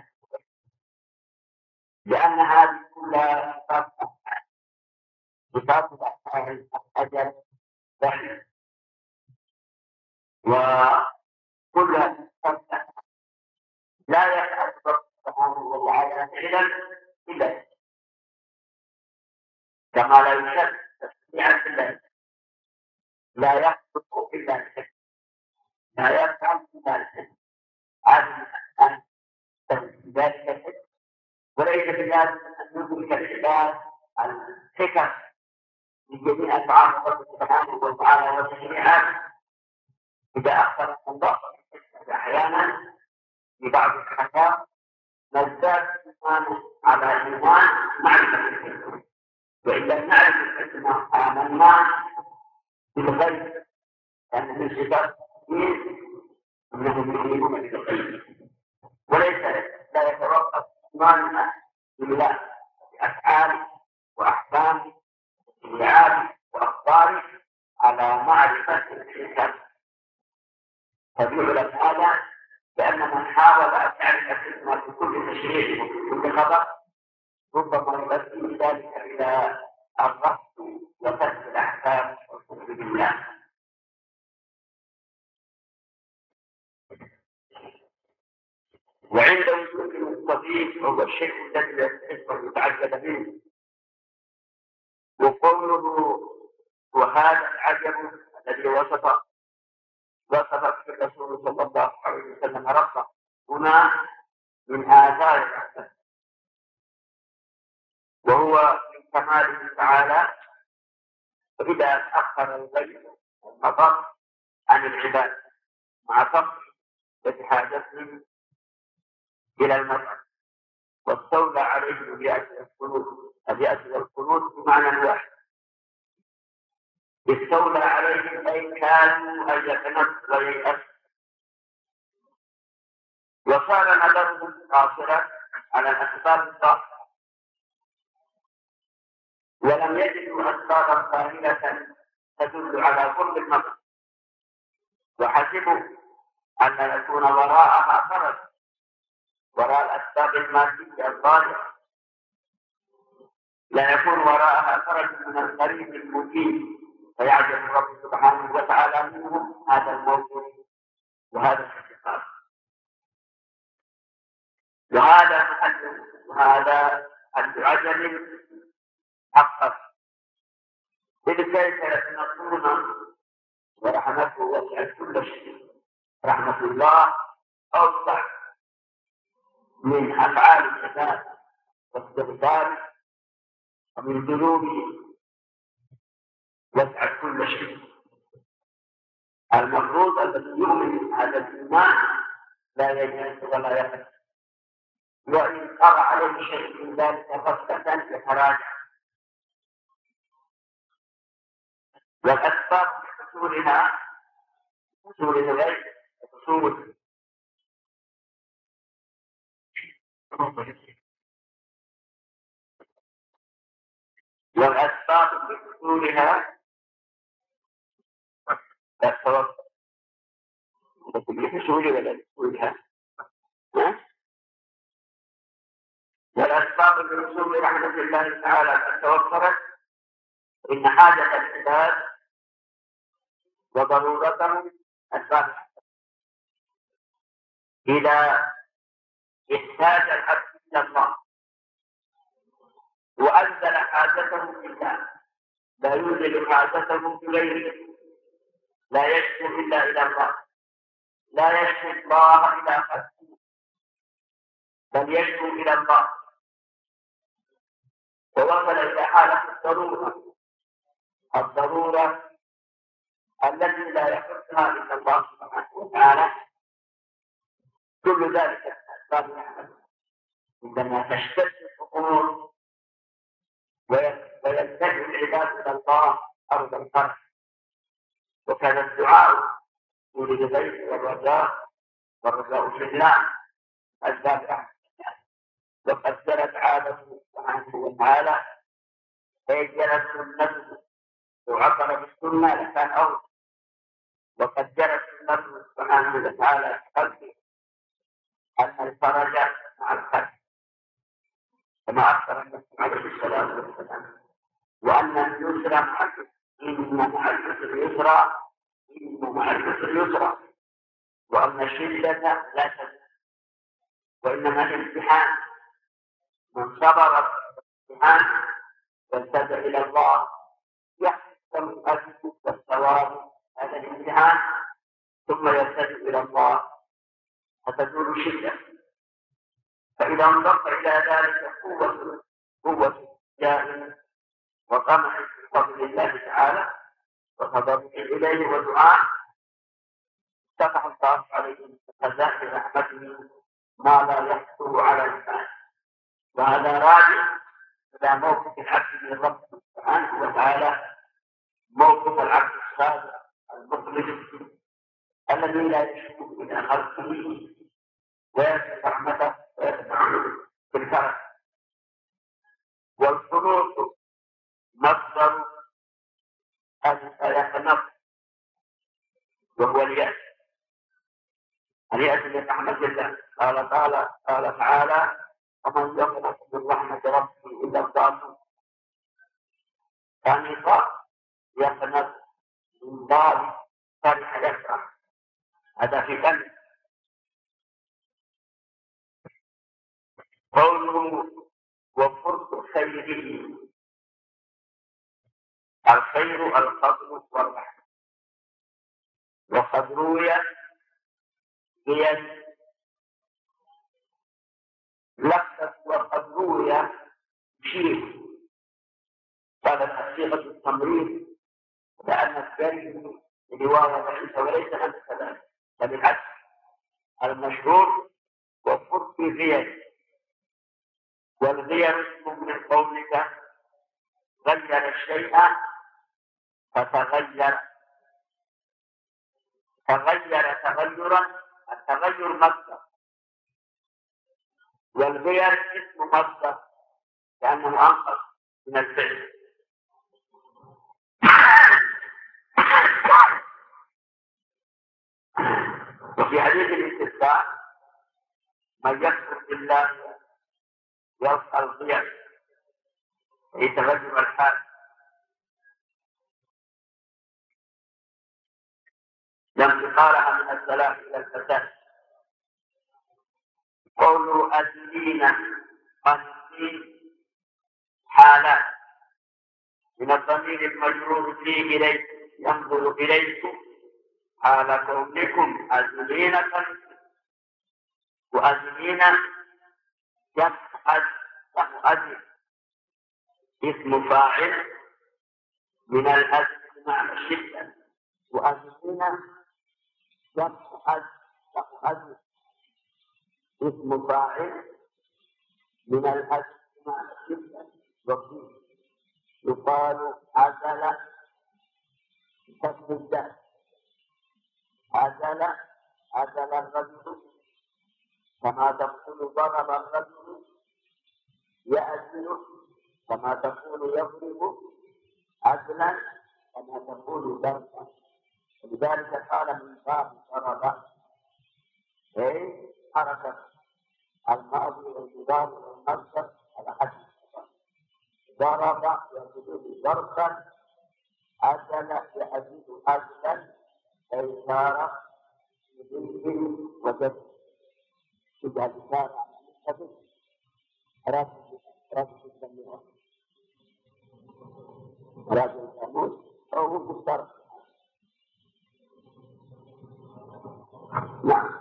لأن هذه كلها صفات صفات الأفعال الأجل دخل، وكلها صفات لا يفعل سبحانه وتعالى فعلا إلا كما لا يشك تسميعا إلا لا يخطئ إلا لا يفعل إلا هذه أن ذلك الحكم، وليس بلازم أن ندرك العباد الحكم من جميع أفعال الله سبحانه وتعالى وتشريعاته. إذا أخبر الله أحيانا ببعض الحكام نزداد إيمانا على إيمان معرفة الحكمة، وإن لم نعرف الحكمة آمنا بالغيب، لأن من صفات الدين أنهم يؤمنون بالغيب، وليس لا يتوقف إيماننا بالله بأفعاله وأحكامه وشريعاته وأخباره على معرفة الحكم. فبيعلم هذا لأن من حاول أن يعرف الحكمة في كل تشريع وفي كل خبر ربما يؤدي ذلك إلى الرفض وترك الأحكام والكفر بالله. وعند وجود المستضيف هو الشيء الذي يستحق أن يتعجب منه. وقوله وهذا العجب الذي وصف وصف الرسول صلى الله عليه وسلم ربه هنا من آثار الرحمة، وهو من كماله تعالى. فإذا تأخر الغيث والمطر عن العباد مع فقر وحاجتهم إلى المسجد، واستولى عليهم اليأس والقنوط. اليأس والقنوط بمعنى واحد، استولى عليهم أي كانوا أن يتنصروا وييأسوا، وصار نظرهم قاصرا على الأسباب الصالحة، ولم يجدوا أسبابا ظاهرة تدل على قرب النصر، وحسبوا أن يكون وراءها فرج، وراء الأسباب المادية الظاهرة لا يكون وراءها فرج من القريب المجيب، فيعجب الرب سبحانه وتعالى منهم هذا الموضوع وهذا الاستقامة. وهذا محل وهذا العجل حقا، إذ كيف يتنقون ورحمته وسعت كل شيء. رحمة الله أوسع من أفعال العباد واستغفاره ومن ذنوبه، وسعت كل شيء. المفروض الذي يؤمن هذا الإيمان لا يجلس ولا يقف، وإن قرأ عليه شيء من ذلك غفلة يتراجع. والأسباب بحصولها حصول الغيب حصول والأسباب بحصولها التوكل بحصول ولا بحصولها والأسباب بحصول رحمة الله تعالى قد توفرت، إن حاجة العباد وضرورتهم أسباب. إذا احتاج العبد إلى الله وأنزل حاجته بالله لا ينزل حاجته بغيره، لا يشكو إلا إلى الله، لا يشكو الله إلى خلقه، بل يشكو إلى الله، ووصل إلى حالة الضرورة الضرورة التي لا يحسها إلا الله سبحانه وتعالى. كل ذلك الأسباب يحدث عندما تشتد الأمور ويلتجئ العباد إلى الله أرض القرب. وكان الدعاء يولد البيت والرجاء والرجاء في الله أسباب رحمة الله. وقد جرت عادته سبحانه وتعالى، أي جرت سنته وعبر بالسنة لكان أول. وقد جرت سنته سبحانه وتعالى في قلبه أن الفرج مع الخير كما أخبر النبي عليه الصلاة والسلام، وأن اليسر مع العسر، إن مع العسر يسرا، إن مع العسر يسرا، وأن الشدة لا تزول، وإنما الامتحان. من صبر الامتحان والتجأ إلى الله يحسن الأجر والثواب هذا الامتحان، ثم يلتجئ إلى الله فتزول الشدة. فإذا انضم إلى ذلك قوة قوة جاهل وطمع في فضل الله تعالى وتضرع إليه ودعاء، فتح الله عليه من خزائن رحمته ما لا يحصل على الإنسان. وهذا راجع إلى موقف العبد من ربه سبحانه وتعالى، موقف العبد الصادق المخلص الذي لا يشرك إلى خلقه ويرجو رحمته ويتبع بالفرج. والقنوط مصدر القنوط وهو اليأس، اليأس من رحمة الله. قال تعالى قال تعالى ومن يقنط من رحمة ربه إلا الضالون. ثاني قال يقنط من ضال فرح يفرح، هذا في قلب. قوله وفرط خيره، الخير الفضل والرحمة. وقد روي بيد لفظ وقد روي شيء قالت صيغة التمريض، لأن الثاني رواية ضعيفة وليس أنت كذلك، فبالعكس المشهور وفرط في غير، والغير اسم من قولك غير الشيء فتغير، تغير تغيرا، التغير مصدر، والغير اسم مصدر لأنه أنقص من الفعل. وفي حديث الاستسقاء من يكفر بالله يلقى الغير أي تغير الحال. لانتقالها من السلام إلى الفساد. قولوا أزلينا قنطين حالات من الضمير المجرور فيه إليك ينظر إليكم حال كونكم أزلين قنطين، وأزلين يفعل يفعل اسم فاعل من الأزل بمعنى الشدة، وأزلين يفعل يفعل اسم فاعل من الأزل بمعنى الشدة. وفيه يقال عزل بكسر الدال، عزل عزل الرجل كما تقول ضرب الرجل، يأزل كما تقول يضرب، عزلا كما تقول ضربا. ولذلك قال من باب ضرب اي حركة الماضي والمضارع والمصدر على حد ضرب يأزل ضربا، عزل يأزل عزلا، أي صار بذنب وجد تجعل صار على رد رد الجميع رد الجمود أو هو بالضرب. نعم.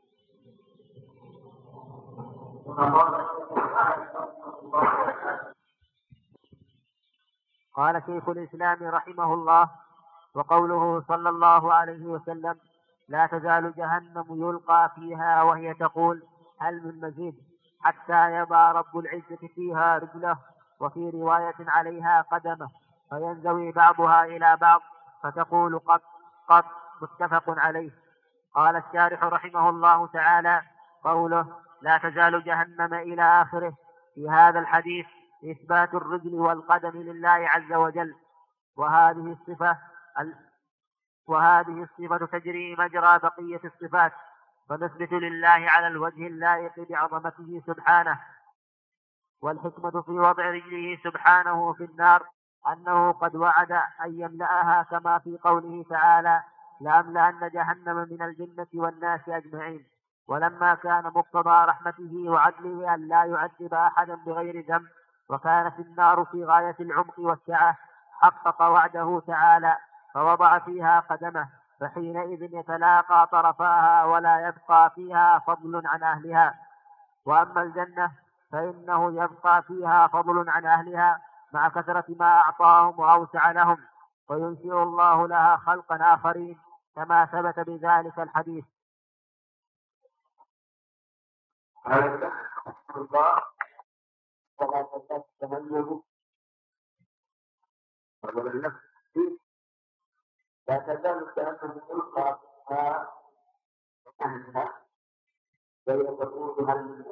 قال شيخ الإسلام رحمه الله: وقوله صلى الله عليه وسلم: لا تزال جهنم يلقى فيها وهي تقول هل من مزيد حتى يضع رب العزة فيها رجله، وفي رواية عليها قدمه، فينزوي بعضها إلى بعض فتقول قط قط، متفق عليه. قال الشارح رحمه الله تعالى: قوله لا تزال جهنم إلى آخره في هذا الحديث إثبات الرجل والقدم لله عز وجل، وهذه الصفة وهذه الصفة تجري مجرى بقية الصفات، فنثبت لله على الوجه اللائق بعظمته سبحانه. والحكمة في وضع رجله سبحانه في النار أنه قد وعد أن يملأها كما في قوله تعالى: لأملأن جهنم من الجنة والناس أجمعين. ولما كان مقتضى رحمته وعدله أن لا يعذب أحدا بغير ذنب، وكانت النار في غاية العمق والسعة، حقق وعده تعالى فوضع فيها قدمه، فحينئذ يتلاقى طرفاها ولا يبقى فيها فضل عن أهلها. وأما الجنة فإنه يبقى فيها فضل عن أهلها مع كثرة ما أعطاهم وأوسع لهم، وينشئ الله لها خلقا آخرين كما ثبت بذلك الحديث. هذا الله فلا تتمنوا ولا النفس لا تزال جهنم تلقى فيها أهلها وهي تقول هل من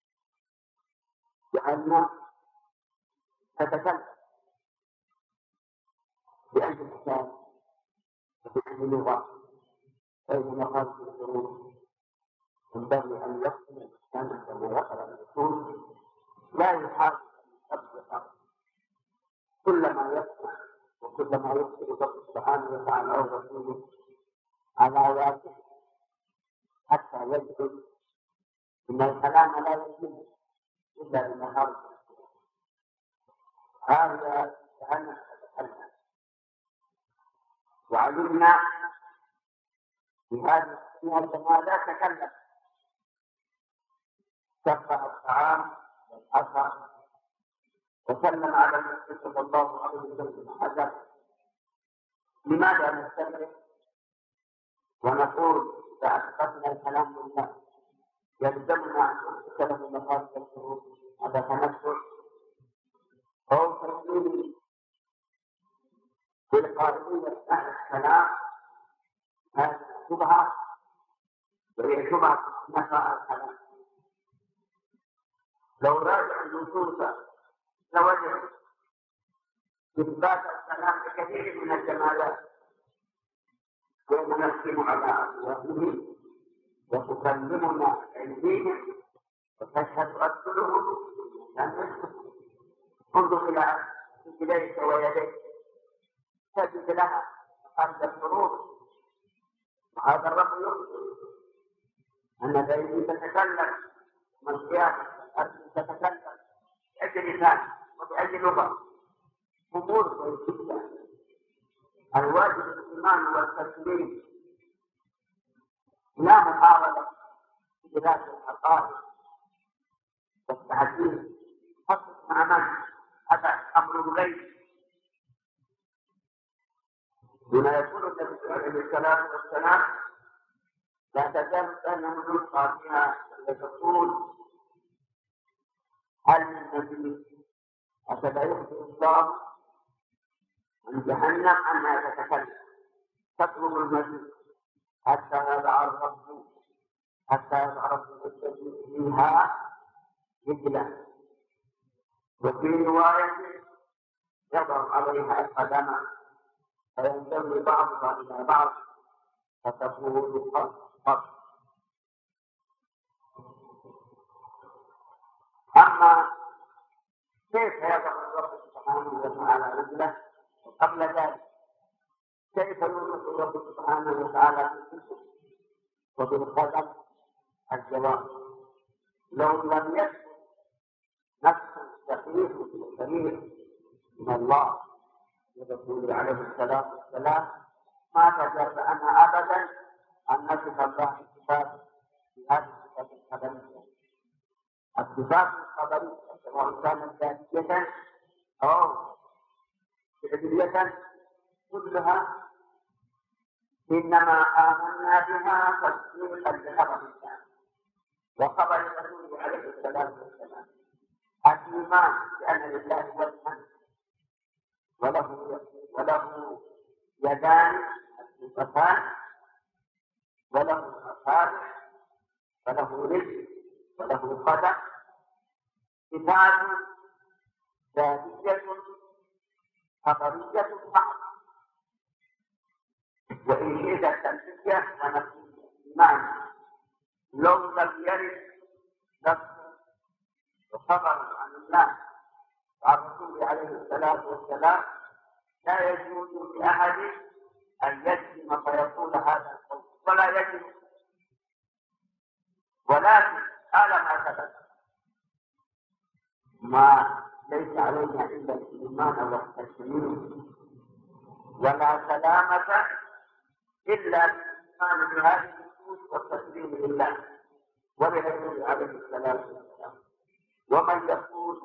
جهنم تتكلم بأي لسان وبأي لغة أينما قال في الشروط. ينبغي أن يقسم الإنسان كما ذكر الرسول لا يحاول أن يطبق كل ما يسمع وكل ما يذكر الله سبحانه وتعالى أو رسوله على ذاته حتى يجد إن الكلام لا يتم إلا بمهارة. هذا جهنم تتكلم. وعلمنا في هذه السنة ما لا تكلم، شفع الطعام والعصا وسلم على النبي صلى الله عليه وسلم. هذا لماذا نستمر ونقول إذا أثبتنا الكلام لله يلزمنا أن نتكلم بمفاسد الشروط هذا تنفس أو تسليم بالقائلين أهل الكلام هذه شبهة، وهي شبهة نفع الكلام. لو راجع النصوص لوجد إثبات الكلام بكثير من الجمالات، وينسلم على أبوابه وتكلمنا أيديهم وتشهد أرجلهم لم يسكت. انظر إلى رجليك ويديك تجد لها خمس الشروط، وهذا الرب يخبر أن بيدي تتكلم ومشيئة تتكلم بأي لسان وبأي لغة، أمور جدا. الواجب الإيمان والتسليم، لا محاولة إثبات الحقائق والتحديد. حقق مع من هذا أمر الغيب. بما يقول النبي عليه الصلاة والسلام لا تزال أنه يلقى فيها يقول هل من نبي أتى يخبر الله عن جهنم أنها تتكلم تطلب المزيد حتى يضع الرب حتى يضع الرب فيها رجلا، وفي رواية يضع عليها القدم فينتمي بعضها إلى بعض فتقول قط. أما كيف يضع الرب سبحانه وتعالى رجله قبل ذلك؟ كيف يوصف الرب سبحانه وتعالى في الكتب وبالقدم؟ الجواب لو لم يكن نفس دقيق كبير من الله ورسوله عليه الصلاة والسلام ما تجرأنا أبدا أن نصف الله صفات في هذه الصفات الخبرية. الصفات الخبرية سواء كانت ذاتية أو فعلية كلها إنما آمنا بها تصديقا لخبر الله وخبر رسوله عليه الصلاة والسلام. الإيمان بأن لله وجها وله وله يدان الصفتان وله أصابع وله رجل وله قدم، صفات ذاتية خبرية محضة، وإن شئت تنفيذية ونفسية. بمعنى لو لم يرد نفس وخبر عن الله وعن رسوله عليه الصلاة والسلام لا يجوز لأحد أن يجزم فيقول هذا القول ولا يجوز، ولكن على ما ثبت ما ليس علينا إلا الإيمان والتسليم، ولا سلامة إلا الإيمان بهذه النصوص والتسليم لله ولرسوله عليه الصلاة والسلام. ومن يقول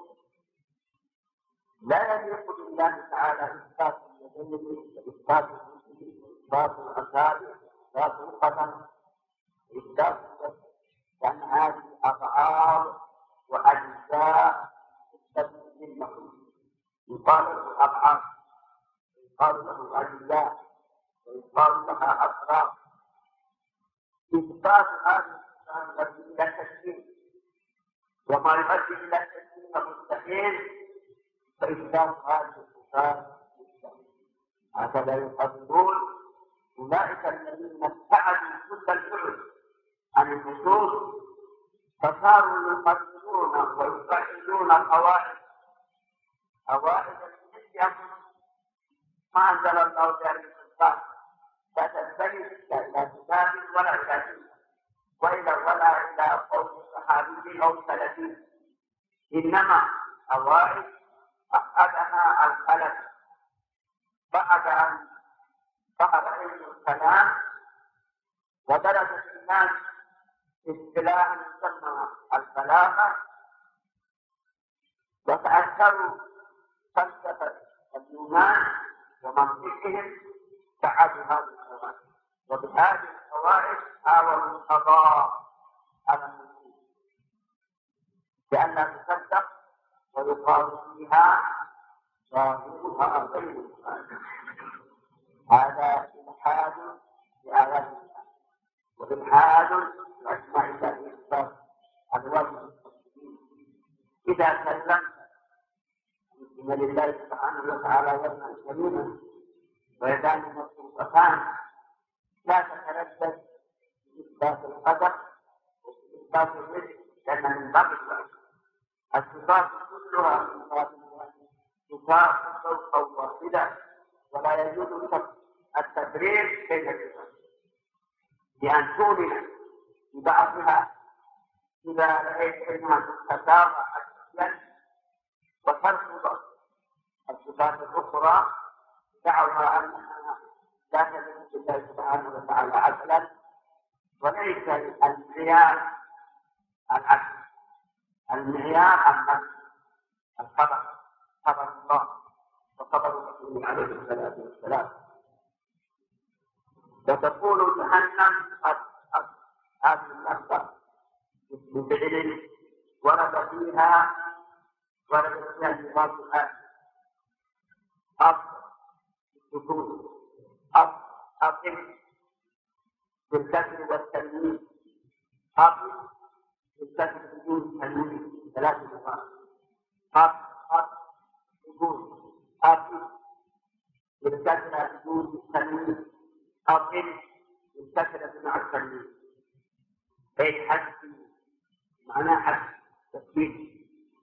لا يليق بالله تعالى إثبات اليدين وإثبات الرجل وإثبات الأصابع وإثبات القدم وإثبات لأن هذه أضعاف وأجزاء تثبت المخلوق، يقال له أضعاف ويقال له أجزاء ويقال لها أطراف. إثبات هذه الصفات إلى التسليم، وما يؤدي إلى التسليم مستحيل، فإثبات هذه الصفات مستحيل. هكذا يقولون أولئك الذين ابتعدوا كل البعد عن النصوص فصاروا يقدمون ويفعلون قواعد قواعد النسية ما أنزل الله بها من سلطان، لا تستند إلى كتاب ولا إلى سنة وإلى ولا إلى قول صحابي أو سلفي، إنما قواعد أخذها الخلف بعد أن ظهر علم الكلام ودرس الناس اصطلاحا يسمى البلاغة وتأثروا فلسفة اليونان ومنطقهم بعدوا هذه القواعد، وبهذه القواعد حاولوا القضاء على النصوص لئلا تصدق ويقال فيها ظاهرها غير الصادق. هذا إلحاد بآيات الله وإلحاد بأسماء الله وصفاته على وجه المسلمين. إذا سلمت إن لله سبحانه وتعالى يدنا سليما ويدان مبسوطتان لا تتردد في إثبات القدر وفي إثبات الرزق، لأن من باب الصفات كلها صفات صفات فوق واحدة، ولا يجوز التفريق بين الصفات بأن تؤمن ببعضها إذا رأيت أنها تتابع أجزاء وترفض الصفات الأخرى دعوها أنها لا تليق بالله سبحانه وتعالى عدلا. وليس المعيار العدل، المعيار العدل الخبر، خبر الله وخبر رسوله عليه الصلاة والسلام. وتقول جهنم قد هذه اللفظة بفعل ورد فيها ورد فيها لفظ الآن أب السكون أب أقم بالكسر والتنوين أب بالكسر بدون التنوين ثلاث مرات أب أب سكون أب بالكسر بدون التنوين أقم بالكسر مع التنوين أي حد معناه حد تسكين.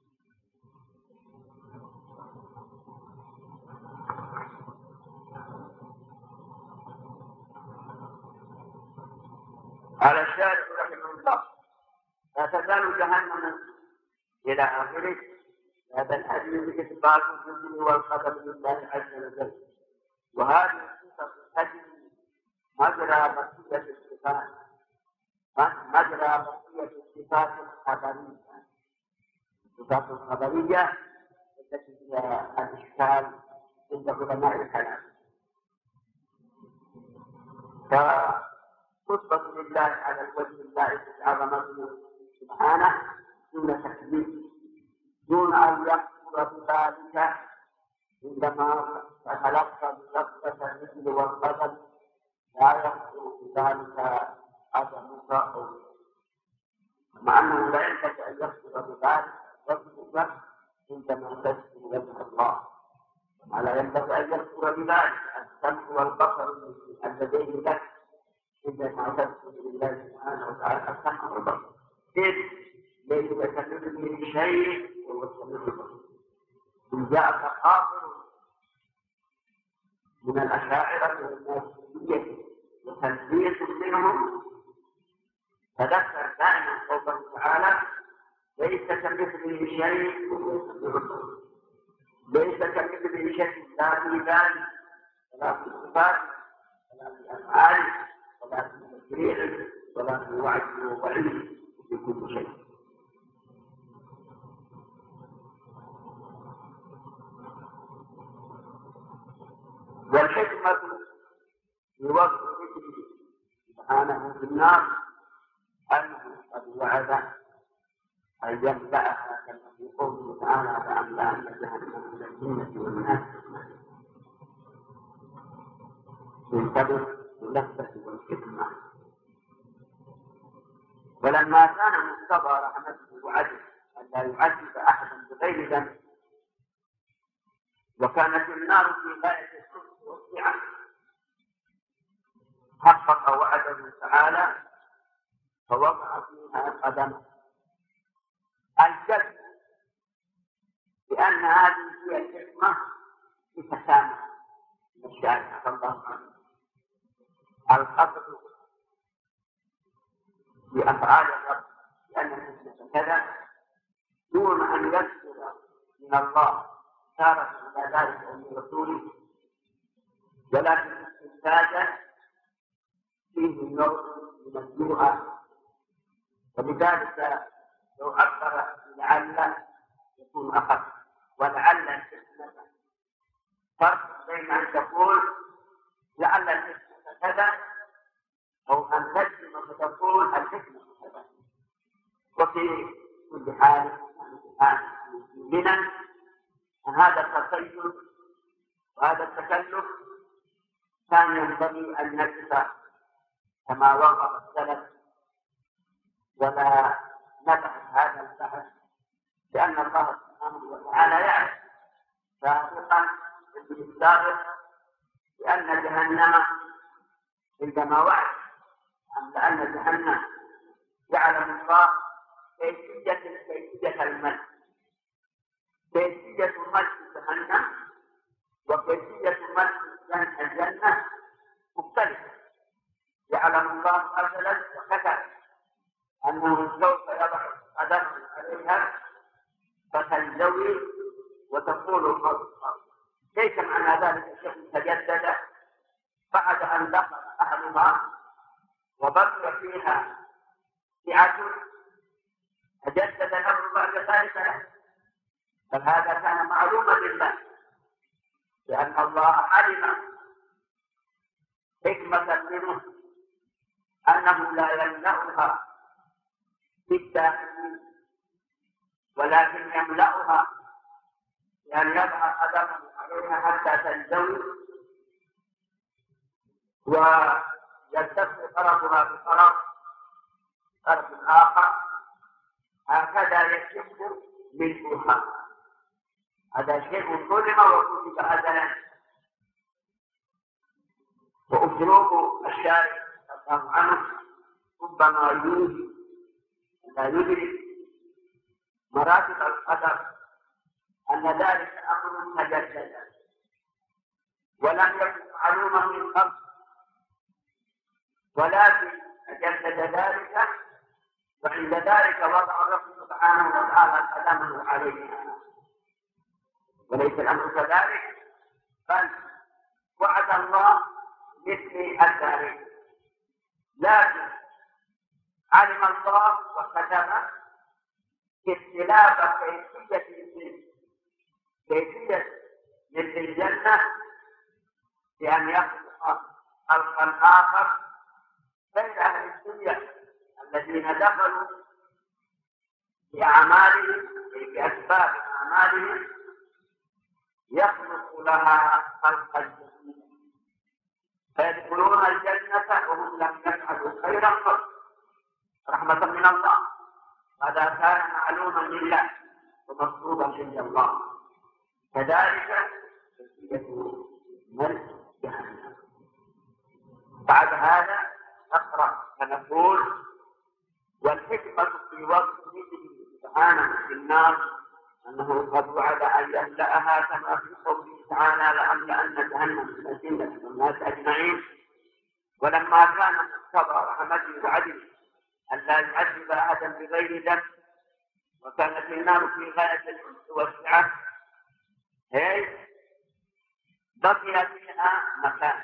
على الشارع رحمه الله لا تزال جهنم إلى آخره. هذا الحديث إثبات الذل والقدر لله عز وجل، وهذه الصفة تجري مجرى بقية الصفات مجرى بقية الصفات الخبرية. الصفات الخبرية التي هي الإشكال عند علماء الكلام، فتثبت لله على الوجه اللائق بعظمته سبحانه دون تكذيب، دون أن يحصل بذلك عندما تتلقى بلفظة الرجل والقدم لا يحصل بذلك عدم تأويل، مع أنه لا ينبغي أن يحصل بذلك يثبت عندما تذكر وجه الله، وما لا ينبغي أن يحصل بذلك السمع والبصر اللذين لك عندما تذكر بالله سبحانه وتعالى السمع والبصر. إذ ليس كمثله شيء وهو السميع البصير. إن جاءك خاطر من الأشاعرة والناسية وتنزية منهم تذكر دائما قوله تعالى ليس كمثله شيء وهو السميع البصير. ليس كمثله شيء لا في ذلك ولا في الصفات ولا في الأفعال ولا في التشريع ولا في الوعد والوعيد وفي كل شيء. والحكمة في وضع ذكره سبحانه في النار أنه قد وعد أن يملأها كما في قوله تعالى فأملأن جهنم من الجنة والناس ينتبه للذة والحكمة. ولما كان مقتضى رحمته وعدله أن لا يعذب أحدا بغير ذنب، وكانت النار في غاية الصدق والسعة، حقق وعده تعالى فوضع فيها قدمه الجد، لأن هذه هي الحكمة في تسامح الشارع صلى الله عليه وسلم القصد بأفعال الرب، لأن الحكمة كذا دون أن يذكر من الله إشارة إلى ذلك من رسوله، ولكن الاستنتاج فيه نوع من الجرأة، ولذلك لو عبر لعل يكون أخف. ولعل الحكمة فرق بين أن تقول لعل الحكمة كذا أو أن تجزم فتقول الحكمة كذا، وفي كل حال منن أن هذا التسيد وهذا التكلف كان ينبغي أن نقف كما وقف السلف ولا نبحث هذا البحث، لأن الله سبحانه وتعالى يعلم سابقا في السابق لأن جهنم عندما وعد لأن جهنم يعلم الله كيفية كيفية الملك كيفية ملك جهنم وكيفية ملك الجنة مختلفة. يعلم الله أزلا وكتب أنه سوف يضع قدمه عليها فتنزوي وتقول الأرض. ليس معنى ذلك الشيء تجدد بعد أن دخل أهلها وبقي فيها سعة تجدد الأمر بعد ذلك له، بل هذا كان معلوما لله، لأن الله علم حكمة منه أنه لا يملأها بالداخل ولكن يملأها لأن يضع قدمه عليها حتى تنزوي ويلتف طرفها بطرف طرف آخر، هكذا يكشف ملكها. هذا شيء ظلم وكتب أزلا. وأسلوب الشارع الله عنه ربما يوجد لا يدرك مراتب القدر أن ذلك أمر تجدد ولم يكن معلوما من قبل، ولكن تجدد ذلك وعند ذلك وضع الرب سبحانه وتعالى قدمه عليها. وليس الأمر كذلك، بل وعد الله مثل التاريخ، لكن علم الله وكتب اختلاف كيفية كيفية مثل الجنة بأن يخلق خلقا آخر بين أهل الدنيا الذين دخلوا بأعمالهم بأسباب أعمالهم يخلق لها خلقا جديدا فيدخلون الجنة وهم لم يفعلوا خيرا قط رحمة من الله. هذا كان معلوما لله ومطلوبا عند الله. كذلك كيفية ملك جهنم. بعد هذا نقرأ فنقول: والحكمة في وصف مثله سبحانه في النار أنه قد وعد أن يملأها كما في قوله تعالى: لأملأن جهنم من الجنة والناس أجمعين. ولما كان مقتضى رحمته وعدله أن لا يعذب أحدا بغير ذنب، وكانت النار في غاية الوسعة، هي بقي فيها مكان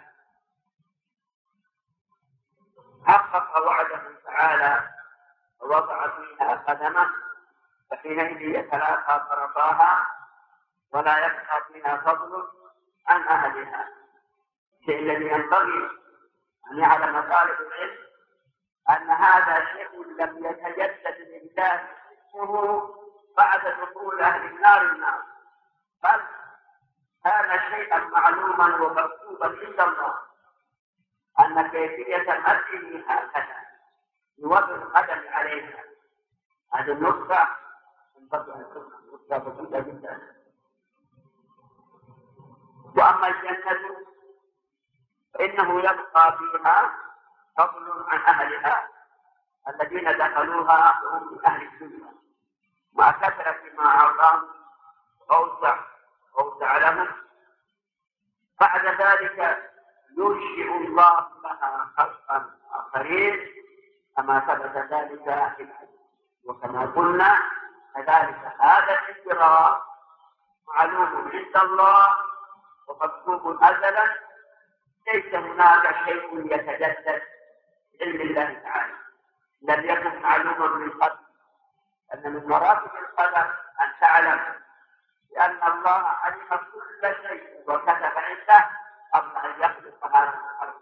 حقق وعده تعالى ووضع فيها قدمه، فحينئذ يتلاقى طرفاها ولا يبقى فيها فضل عن أهلها. الشيء الذي ينبغي أن يعلم طالب العلم أن هذا شيء لم يتجدد لله اسمه بعد دخول أهل النار النار، بل كان شيئا معلوما ومكتوبا عند الله أن كيفية مده هكذا يوضع القدم عليها. هذه النقطة تنبغي أن تكون نقطة بسيطة جدا. وأما الجنة فإنه يبقى فيها فضل عن أهلها الذين دخلوها وهم من أهل الدنيا، مع كثرة ما أعطاهم أوسع أوسع لهم. بعد ذلك ينشئ الله لها خلقا آخرين كما ثبت ذلك في الحديث. وكما قلنا كذلك هذا الانفراد معلوم عند الله ومكتوب أزلا، ليس هناك شيء يتجدد بعلم الله تعالى، لم يكن معلوما من قبل. أن من مراتب القدر أن تعلم بأن الله علم كل شيء وكتب عنده قبل أن يخلق هذا الخلق.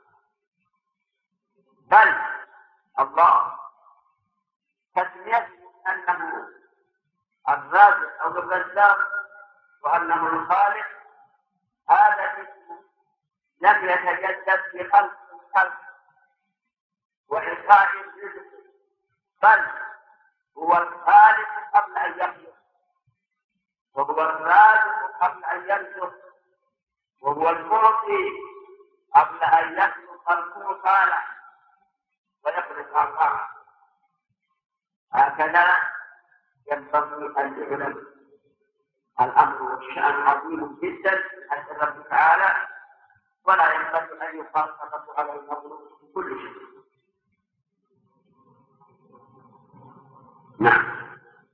بل الله تسميته أنه الرازق وهو الرزاق وأنه الخالق، هذا الاسم لم يتجدد في خلق الخلق وإعطاء الرزق، بل هو الخالق قبل أن يخلق، وهو الرازق قبل أن يرزق، وهو المعطي قبل أن يخلق المعطى ويخلق العطاء. هكذا ينبغي أن يعلم الأمر والشأن عظيم جدا عند الله تعالى، ولا ينبغي أن يقال فقط على المخلوق في كل شيء. نعم.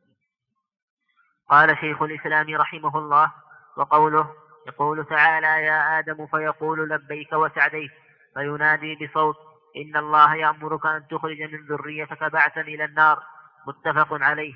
قال شيخ الإسلام رحمه الله: وقوله يقول تعالى: يا آدم فيقول لبيك وسعديك، فينادي بصوت: إن الله يأمرك أن تخرج من ذريتك بعثا إلى النار، متفق عليه.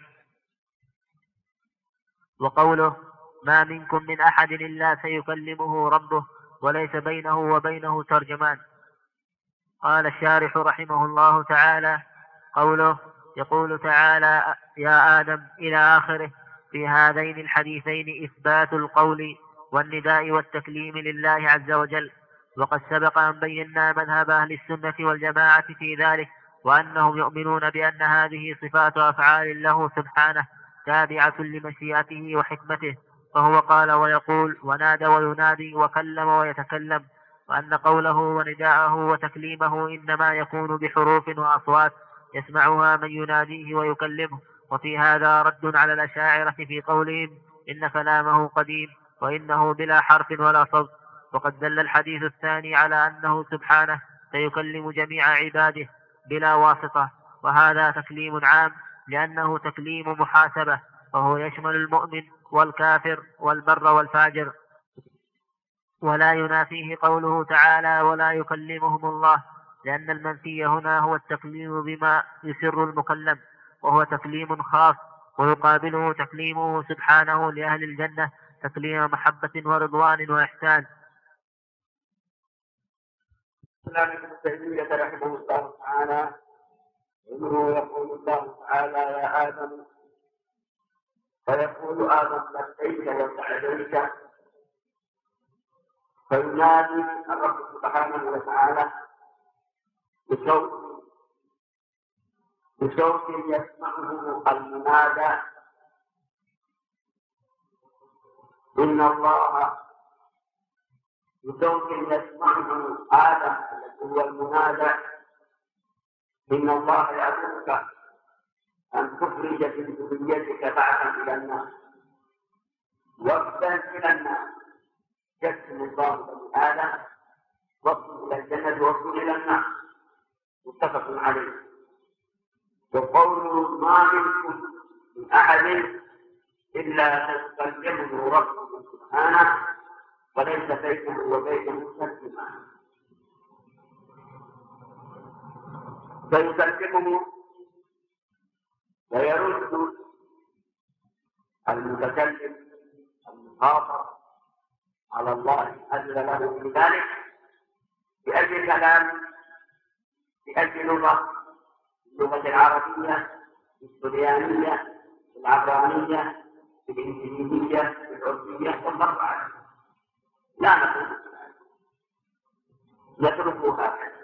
وقوله: ما منكم من أحد إلا سيكلمه ربه وليس بينه وبينه ترجمان. قال الشارح رحمه الله تعالى: قوله يقول تعالى: يا آدم إلى آخره، في هذين الحديثين إثبات القول والنداء والتكليم لله عز وجل. وقد سبق أن بينا مذهب أهل السنة والجماعة في ذلك، وأنهم يؤمنون بأن هذه صفات أفعال له سبحانه تابعة لمشيئته وحكمته، فهو قال ويقول ونادى وينادي وكلم ويتكلم، وأن قوله ونداءه وتكليمه إنما يكون بحروف وأصوات يسمعها من يناديه ويكلمه. وفي هذا رد على الأشاعرة في قولهم إن كلامه قديم وإنه بلا حرف ولا صوت. وقد دل الحديث الثاني على أنه سبحانه سيكلم جميع عباده بلا واسطة، وهذا تكليم عام لأنه تكليم محاسبة، وهو يشمل المؤمن والكافر والبر والفاجر. ولا ينافيه قوله تعالى: ولا يكلمهم الله، لأن المنفي هنا هو التكليم بما يسر المكلم، وهو تكليم خاص، ويقابله تكليمه سبحانه لأهل الجنة تكليم محبة ورضوان وإحسان. ابن تيمية رحمه الله تعالى إنه يقول الله تعالى: يا آدم، فيقول آدم لبيك وسعديك، فينادي الرب سبحانه وتعالى بصوت بصوت يسمعه المنادى: إن الله، بصوت يسمعه آدم الذي هو المنادى: إن الله يأمرك أن تخرج من ذريتك بعثا إلى الناس، وفدا إلى الناس. يقسم الله بني آدم وفد إلى الجنة وفد إلى الناس، متفق عليه. وقوله ما منكم من أحد إلا سيكلمه ربه سبحانه وليس بينه وبينه ترجمان. فيكلمه ويرد المتكلم المخاطب على الله أجل له في ذلك بأجل كلام، بأجل لغة، اللغة العربية، السريانية، العبرانية، الإنجليزية، العربية، والله أعلم. لا نقول نتركه هكذا.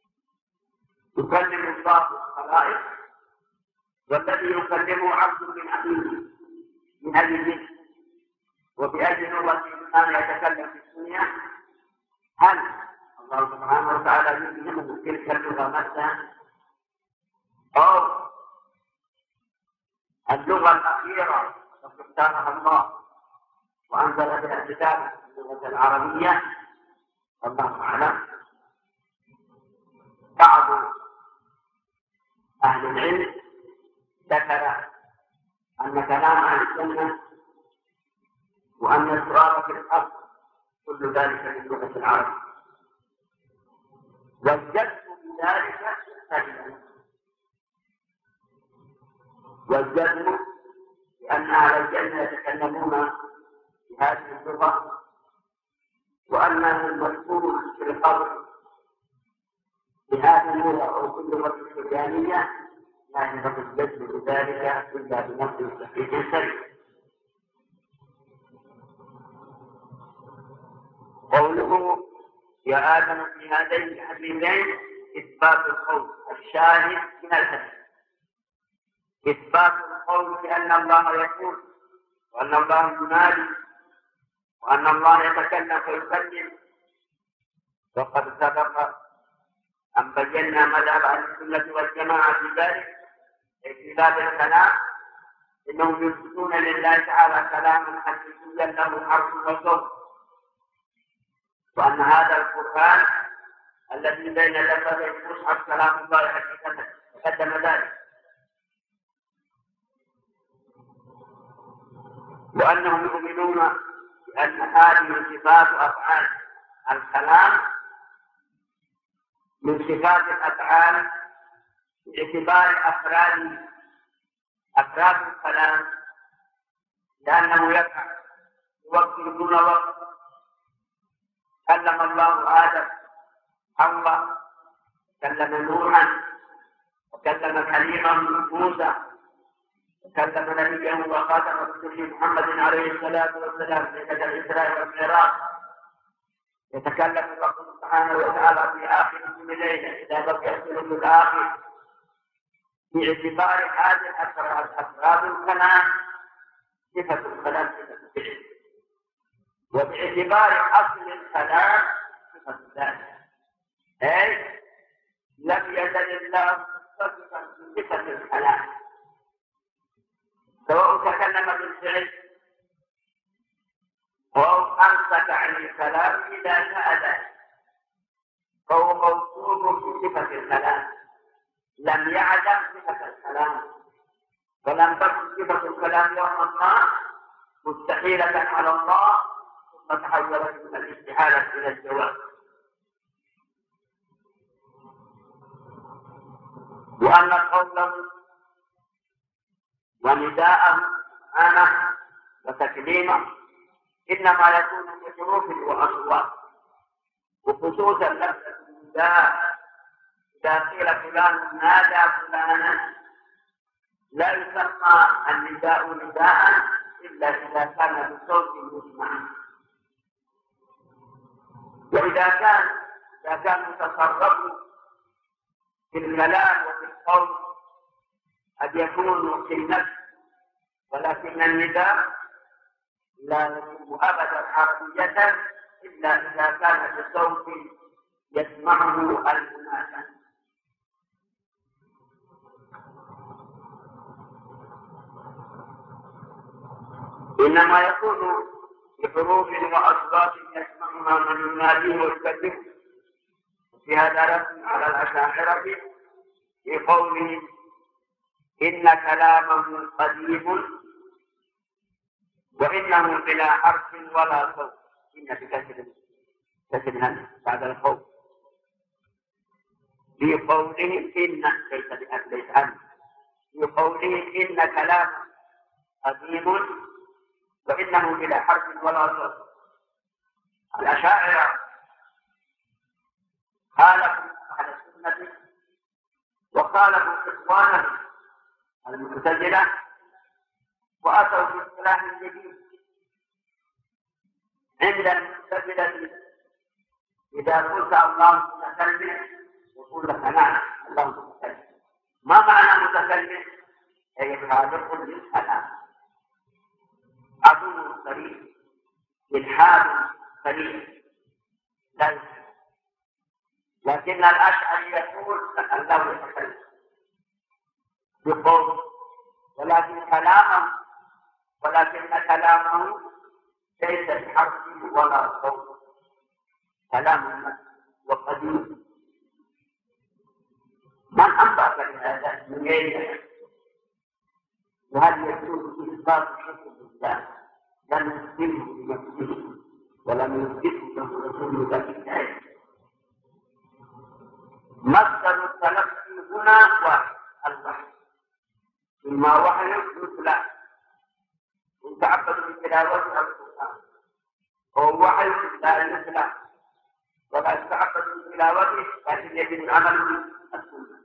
يكلم الله الخلائق، والذي يكلمه عبد من عبيده من أجل وبأجل لغة الإنسان يتكلم في الدنيا. هل الله سبحانه وتعالى يلزمه تلك اللغة مثلا، أو اللغة الأخيرة اختارها الله وأنزل بها الكتاب اللغة العربية؟ والله أعلم. بعض أهل العلم ذكر أن كلام أهل السنة وأن السؤال في الأرض كل ذلك في اللغة العربية، والجد بذلك سجدا، والجد لأن أهل الجنة يتكلمون بهذه اللغة، وأن المذكور في القبر بهذه اللغة أو كل لغة السريانية لا ينبغي الجد بذلك إلا بنفس صحيح سليم. قوله يا آدم في هذين الحديثين إثبات القول الشاهد من الحديث، إثبات القول بأن الله يقول وأن الله ينادي وأن الله يتكلم فيكلم. وقد سبق أن بينا مذهب أهل السنة والجماعة في ذلك في باب الكلام، إنهم يثبتون لله تعالى كلاما حقيقيا له حرف وصوت، وأن هذا القرآن الذي بين لفظي المصحف كلام الله حقيقة، تقدم ذلك. وأنهم يؤمنون بأن هذه صفات أفعال الكلام من صفات الأفعال باعتبار أفراد أفراد الكلام، لأنه يقع وقت دون وقت. كلم الله آدم حواء، كلم نوحا، وكلم كليما موسى، وكلم نبيه وخاتم رسوله محمد عليه الصلاة والسلام في ليلة الإسراء والمعراج. يتكلم الله سبحانه وتعالى في آخر كل ليلة إذا بقي الثلث الآخر، باعتبار هذه الأفراد أفراد الكلام صفة الكلام صفة الفعل، وباعتبار أصل الكلام صفة الذات، أي لم يزل الله متصفا بصفة الكلام، سواء تكلم بالفعل أو أمسك عن الكلام إذا شاء ذلك، فهو موصوف بصفة الكلام، لم يعدم صفة الكلام، ولم تكن صفة الكلام يوم ما مستحيلة على الله ثم تحولت من الاستحالة إلى الجواز. وأن قوله ونداءه سبحانه وتكليمه إنما يكون بحروف وأصوات، وخصوصا لفظة النداء إذا قيل فلان نادى فلانا لا يسمى النداء نداء إلا إذا كان بصوت يسمع، وإذا كان إذا كان متصرف في الكلام وفي القول قد يكون في النفس، ولكن النداء لا يكون أبدا عربية إلا إذا كان بصوت يسمعه المنادى. إنما يكون بحروف وأصوات يسمعها من يناديه ويكلمه. في هذا رد على الأشاعرة في قوله إن كلامه قديم وإنه بلا حرف ولا صوت، إن بكسر كسر بعد الخوف، في قولهم إن ليس ليس عنه، في قولهم إن كلامه قديم وإنه بلا حرف ولا صوت. الأشاعرة خالفوا أهل السنة وخالفوا إخوانهم المعتزلة وأتوا باصطلاح جديد عند المعتزلة. إذا قلت الله متكلم يقول لك نعم الله متكلم. ما معنى متكلم؟ أي خالق للكلام، عدو صريح، إلحاد صريح لا يمكن. لكن الأشعري يقول الله يتكلم بقول، ولكن كلامه ولكن كلامه ليس بحرف ولا صوت، كلام وقديم. من أنبأك بهذا من غيره؟ وهل يكون إثبات حكم الله لم يثبته بنفسه ولم يثبته له رسول الله بالله؟ مصدر التلقي هنا واحد، الوحي، إما وحي يتلى يتعبد بتلاوة القرآن، هو وحي لا يتلى ولا يتعبد بتلاوته، لكن يجب العمل بالسنة.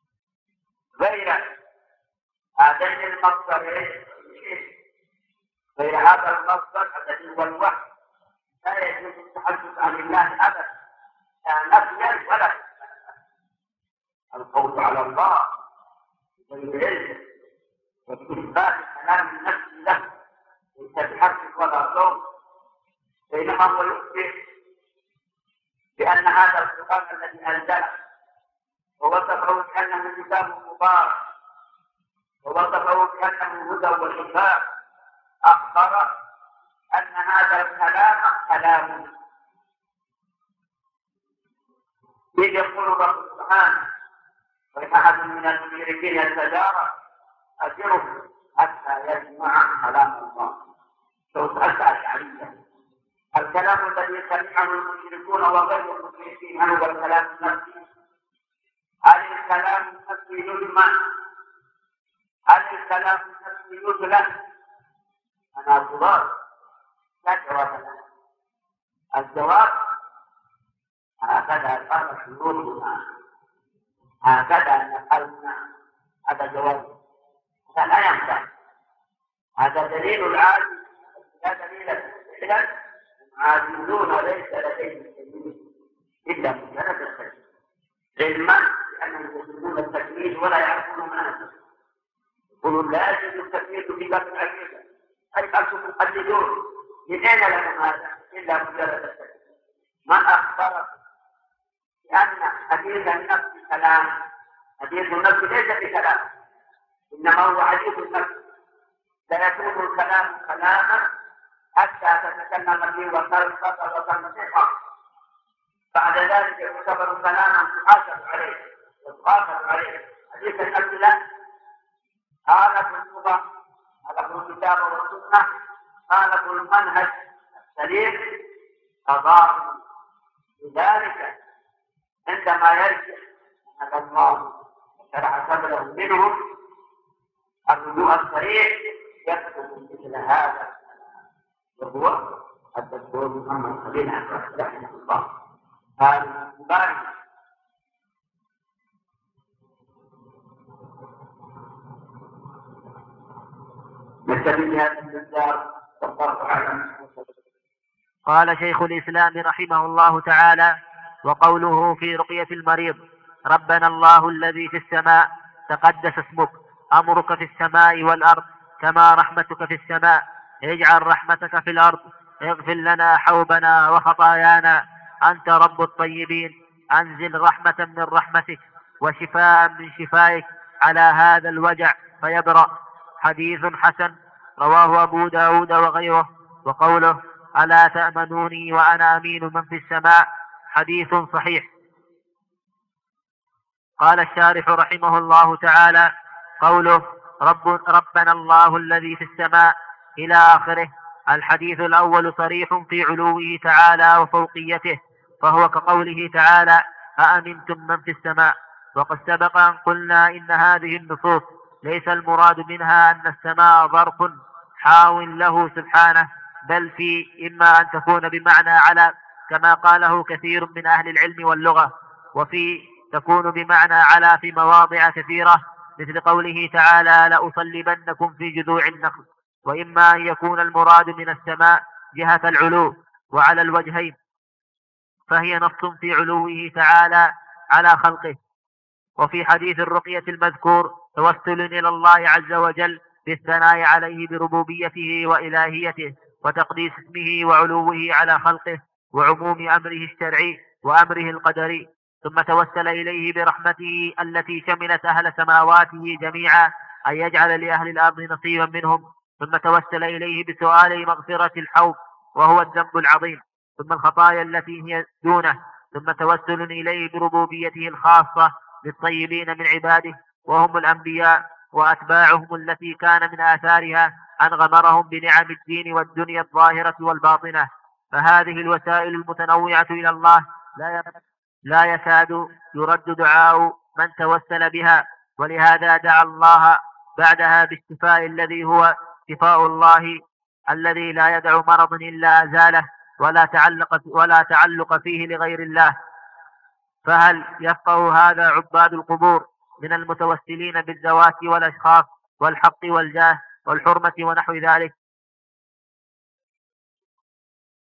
غير هذين المصدرين غير هذا المصدر الذي هو الوحي لا يجوز التحدث عن الله أبدا لا نفيا ولا القول على الله بالعلم وبإثبات كلام النفس له ليس بحق ولا صوت، بينما هو يخبر بأن هذا القرآن الذي أنزله ووصفه بأنه كتاب مبارك ووصفه بأنه هدى وشفاء، أخبر أن هذا الكلام كلام. إذ يقول رب سبحانه: وإن أحد من المشركين يتجارى أجره حتى يسمع كلام الله. سوف أسأل عليا الكلام الذي سمعه المشركون وغير المشركين هل هو الكلام النفسي؟ هل الكلام النفسي يجمع؟ هل الكلام النفسي يدلل؟ أنا أقول لا جواب له. الجواب هكذا قال شيوخنا، هكذا نقلنا، هذا جواب، هذا لا ينفع، هذا دليل العاجز، لا دليل فعلا. عاجزون ليس لديهم دليل إلا مجرد التكليف، علما بأنهم يسلمون التكليف ولا يعرفون معناه. يقولون لا يجوز التكليف في باب العقيدة، أي أنتم مقلدون، من أين لهم هذا إلا مجرد التكليف؟ من أخبركم لأن حديث النفس كلام؟ حديث النفس ليس بكلام، إنما هو حديث النفس. لا يكون الكلام كلاما حتى تتكلم به وتلقط وتنطق، بعد ذلك يعتبر كلاما تحاسب عليه وتحاسب عليه. حديث النفس لا، هذا في اللغة، هذا في الكتاب والسنة، هذا في المنهج السليم أضاف. لذلك عندما يرجع هذا الله شرع سبله منهم الرجوع الصريح يكتب مثل هذا، وهو الدكتور محمد خليل عبد رحمه الله. هذا مبارك. نستفيد بهذا المقدار والله اعلم. قال شيخ الإسلام رحمه الله تعالى: وقوله في رقية المريض: ربنا الله الذي في السماء تقدس اسمك، أمرك في السماء والأرض كما رحمتك في السماء، اجعل رحمتك في الأرض، اغفر لنا حوبنا وخطايانا، أنت رب الطيبين، أنزل رحمة من رحمتك وشفاء من شفائك على هذا الوجع فيبرأ. حديث حسن رواه أبو داود وغيره. وقوله: ألا تأمنوني وأنا أمين من في السماء، حديث صحيح. قال الشارح رحمه الله تعالى: قوله رب ربنا الله الذي في السماء إلى آخره، الحديث الأول صريح في علوه تعالى وفوقيته، فهو كقوله تعالى: أأمنتم من في السماء. وقد سبق أن قلنا إن هذه النصوص ليس المراد منها أن السماء ظرف حاو له سبحانه، بل في إما أن تكون بمعنى على كما قاله كثير من أهل العلم واللغة، وفي تكون بمعنى على في مواضع كثيرة، مثل قوله تعالى: لأصلبنكم في جذوع النخل. وإما أن يكون المراد من السماء جهة العلو وعلى الوجهين، فهي نص في علوه تعالى على خلقه. وفي حديث الرقية المذكور توسل إلى الله عز وجل بالثناء عليه بربوبيته وإلهيته وتقديس اسمه وعلوه على خلقه وعموم أمره الشرعي وأمره القدري، ثم توسل إليه برحمته التي شملت أهل سماواته جميعا أن يجعل لأهل الأرض نصيبا منهم، ثم توسل إليه بسؤال مغفرة الحوض وهو الذنب العظيم، ثم الخطايا التي هي دونه، ثم توسل إليه بربوبيته الخاصة للطيبين من عباده وهم الأنبياء وأتباعهم التي كان من آثارها أن غمرهم بنعم الدين والدنيا الظاهرة والباطنة. فهذه الوسائل المتنوعة إلى الله لا يكاد يرد دعاء من توسل بها، ولهذا دعا الله بعدها بالشفاء الذي هو شفاء الله الذي لا يدع مرض إلا أزاله ولا تعلق, ولا تعلق فيه لغير الله. فهل يفقه هذا عباد القبور من المتوسلين بالذوات والأشخاص والحق والجاه والحرمة ونحو ذلك؟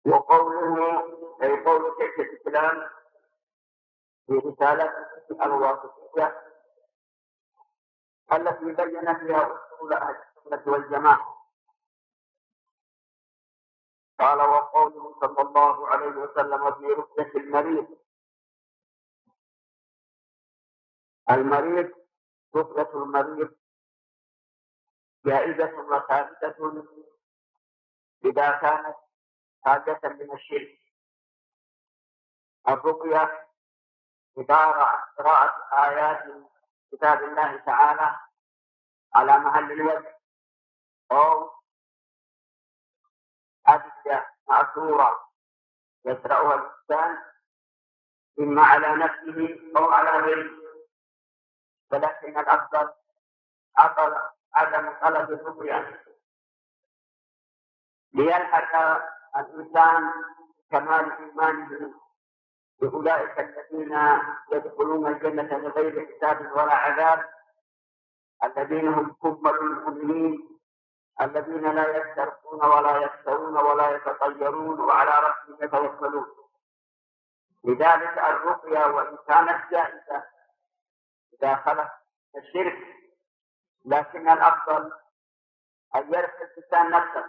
وقوله أي قول شيخ الإسلام في رسالة الواسطية التي بين فيها أصول أهل السنة والجماعة، قال: وقوله صلى الله عليه وسلم في ركبة المريض. المريض ركبة المريض جائزة وثابتة إذا كانت حاجة من الشرك. الرقية عبارة عن قراءة آيات كتاب الله تعالى على محل الوجه، أو أدعية مأثورة يقرأها الإنسان إما على نفسه أو على غيره، ولكن الأفضل عدم طلب الرقية ليلحق الإنسان كمال إيمانه بأولئك الذين يدخلون الجنة بغير حساب ولا عذاب، الذين هم كفار المؤمنين، الذين لا يسترقون ولا يستوون ولا يتطيرون وعلى ربهم يتوكلون. لذلك الرقية وإن كانت جائزة إذا خلت الشرك، لكن الأفضل أن يرث الإنسان نفسه،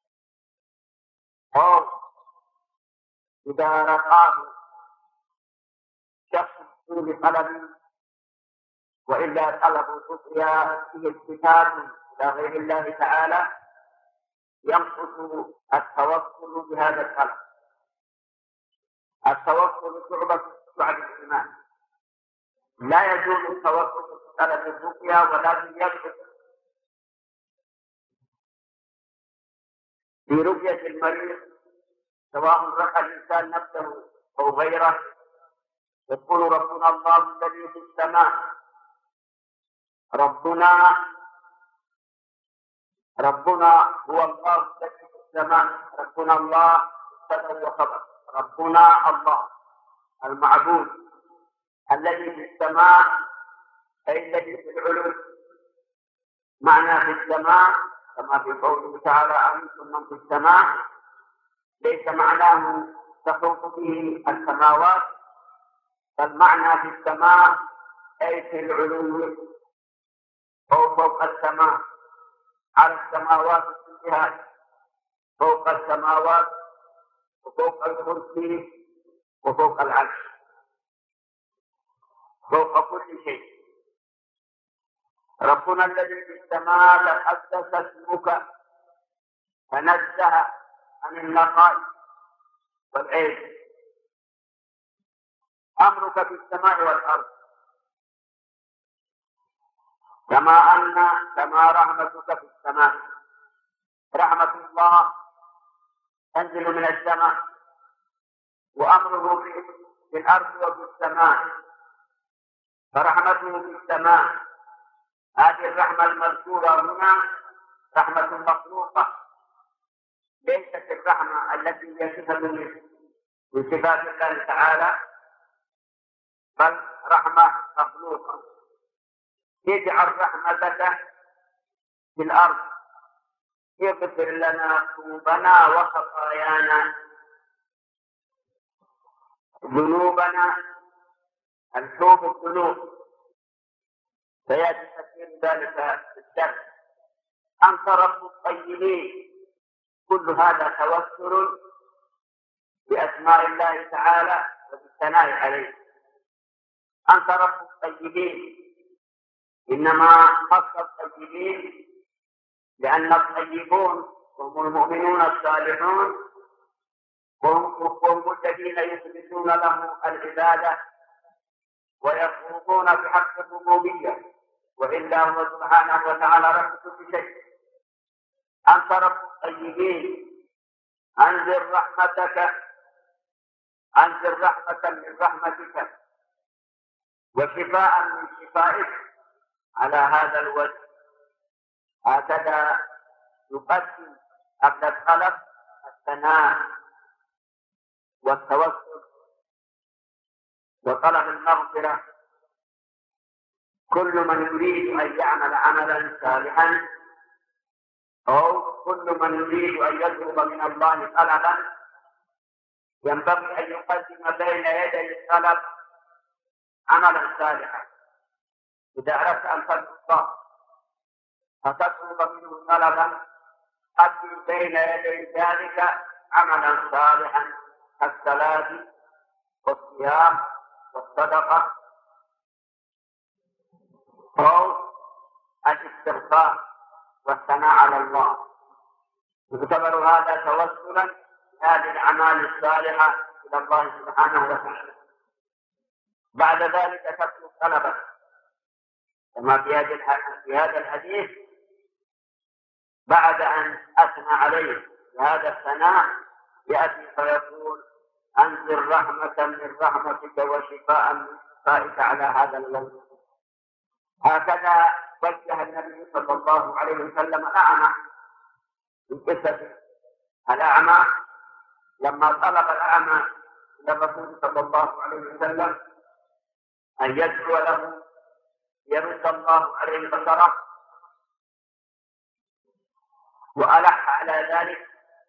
أو إذا رقاه شخص بطلب، وإلا طلب الرقية فيه التفات إلى غير الله تعالى ينقص التوكل بهذا الطلب. التوكل شعبة شعب الإيمان، لا يجوز التوكل بطلب الرقية، ولكن يجوز في رقية المريض سواء رقى الإنسان نفسه أو غيره. يقول ربنا الله الذي في السماء، ربنا ربنا هو الله الذي في السماء، ربنا الله مبتدأ وخبر، ربنا الله المعبود الذي في السماء أي الذي في العلو. معنى في السماء كما في قوله تعالى: أأمنتم من في السماء، ليس معناه تحوط به السماوات، بل معنى في السماء أي في العلو أو فوق السماء، على السماوات كلها، فوق السماوات وفوق الكرسي وفوق العرش، فوق كل شيء. ربنا الذي في السماء تقدس اسمك، تنزه عن النقائص والعيب. أمرك في السماء والأرض، كما أن كما رحمتك في السماء. رحمة الله تنزل من السماء، وأمره في الأرض وفي السماء، فرحمته في السماء. هذه الرحمة المذكورة هنا رحمة مخلوقة، ليست الرحمة التي هي صفة من صفات الله تعالى، بل رحمة مخلوقة. اجعل رحمتك في الأرض، اغفر لنا ذنوبنا وخطايانا. ذنوبنا الحوب الذنوب سيأتي تفسير ذلك في الشرح. أنت رب الطيبين، كل هذا توسل بأسماء الله تعالى وبالثناء عليه. أنت رب الطيبين، إنما خص الطيبين لأن الطيبون هم المؤمنون الصالحون، وهم الذين يثبتون له العبادة ويخوضون في حق الربوبية، وإلا هو سبحانه وتعالى رب كل شيء. أنت رب الطيبين، أنزل رحمتك، أنزل رحمة من رحمتك وشفاء من شفائك على هذا الوجه. هكذا يقدم قبل الطلب الثناء والتوسل وطلب المغفرة. كل من يريد أن يعمل عملا صالحا، أو كل من يريد أن يطلب من الله طلبا، ينبغي أن يقدم بين يدي الطلب عملا صالحا. إذا أردت أن تطلب فتطلب منه طلبا قدم بين يدي ذلك عملا صالحا كالصلاة والصيام والصدقة أو الاستغفار والثناء على الله. يعتبر هذا توسلا هذه الأعمال الصالحة إلى الله سبحانه وتعالى. بعد ذلك تطلب طلبا كما في هذا الحديث بعد أن أثنى عليه بهذا الثناء يأتي فيقول أنزل رحمة من رحمتك وشفاء من شفائك على هذا اللون. هكذا وجه النبي صلى الله عليه وسلم الأعمى في قصة الأعمى لما طلب الأعمى إلى الرسول صلى الله عليه وسلم أن يدعو له يرد الله عليه بصره، وألح على ذلك